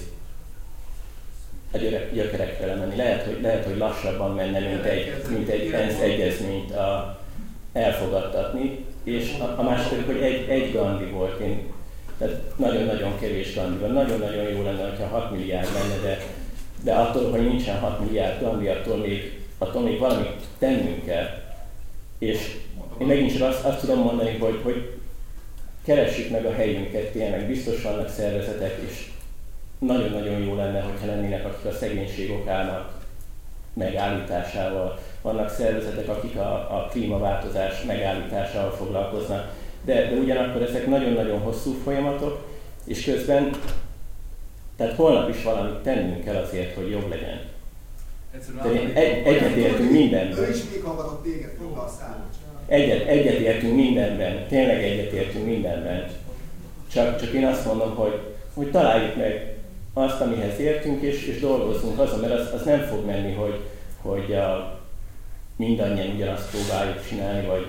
a gyökerekre lemenni. Lehet, hogy, lehet, hogy lassabban menne, mint egy, mint egy ENSZ egyezményt a, elfogadtatni, és a, a másik, hogy egy, egy Gandhi volt, én, tehát nagyon-nagyon kevés Gandhi van. Nagyon-nagyon jó lenne, hogyha hat milliárd lenne, de, de attól, hogy nincsen hat milliárd Gandhi, attól még, attól még valamit tennünk kell. És én megint csak azt, azt tudom mondani, hogy, hogy keressük meg a helyünket, tényleg biztos vannak szervezetek, és nagyon-nagyon jó lenne, hogyha lennének, akik a szegénység okának megállításával. Vannak szervezetek, akik a, a klímaváltozás megállításával foglalkoznak, de, de ugyanakkor ezek nagyon-nagyon hosszú folyamatok, és közben, tehát holnap is valamit tennünk kell azért, hogy jobb legyen. Egy, egyetértünk mindenben. Ő is még hallgatott téged, fogva a számot. Egyet, egyetértünk mindenben, tényleg egyetértünk mindenben. Csak, csak én azt mondom, hogy, hogy találjuk meg azt, amihez értünk, és, és dolgozzunk azon, mert az, az nem fog menni, hogy, hogy a, mindannyian ugyanazt próbáljuk csinálni, vagy...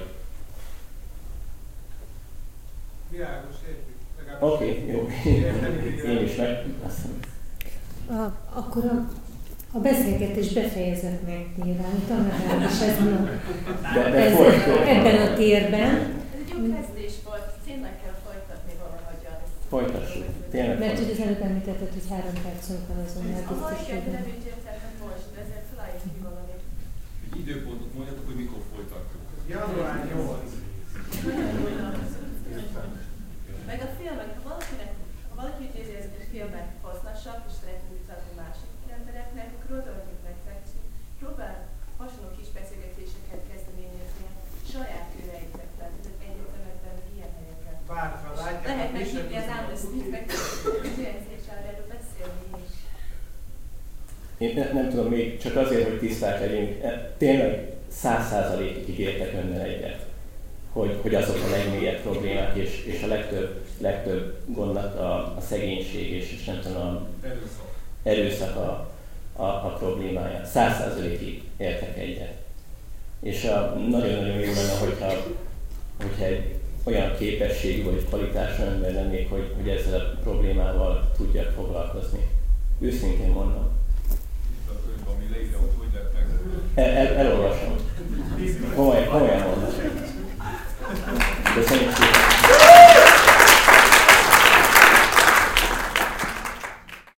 Világos, értjük. Oké, okay, jó. Én is meg. A, akkor a, a beszélgetés befejezetnek nyilvánítom, legalábbis ez a, de, de ez, ebben a térben. Ez egy jó kezdés volt, tényleg kell folytatni valahogyan. Folytassuk, tényleg. Mert hogy az előbb említetted, hogy három percünk van azon, mert biztos, hogy nem úgy értettem most, de ezért találjuk ki valamit. Egy időpontot mondjatok, hogy mikor folytatjuk. január nyolc. Meg a filmek, ha valakinek, ha valaki úgy érzi, hogy a filmek hasznosak, és szeretnénk mutatni másik embereknek, akkor odaadjuk nektek, próbál hasonló kis beszélgetéseket kezdeményezni saját őreitekben, egyetemekben, ilyen helyeken. Bárha látják. Lehet meghívni az Amnesty-t, meg közönzéssel erről beszélni is. Én ne, nem tudom, még csak azért, hogy tiszták legyünk, tényleg száz százalékig értek önnel egyet, hogy, hogy azok a legmélyebb problémák, és, és a legtöbb, legtöbb gondnak a, a szegénység, és, és nem tudom, a erőszak, erőszak a, a, a problémája. száz százalékig értek egyet. És nagyon-nagyon jó lenne, hogyha hogyha egy olyan képességű vagy kvalitású ember lennék, hogy, hogy ezzel a problémával tudjak foglalkozni. Őszintén mondom. Itt a könyv, ami leírja, hogy hogy lehet meg. El, el, elolvasom.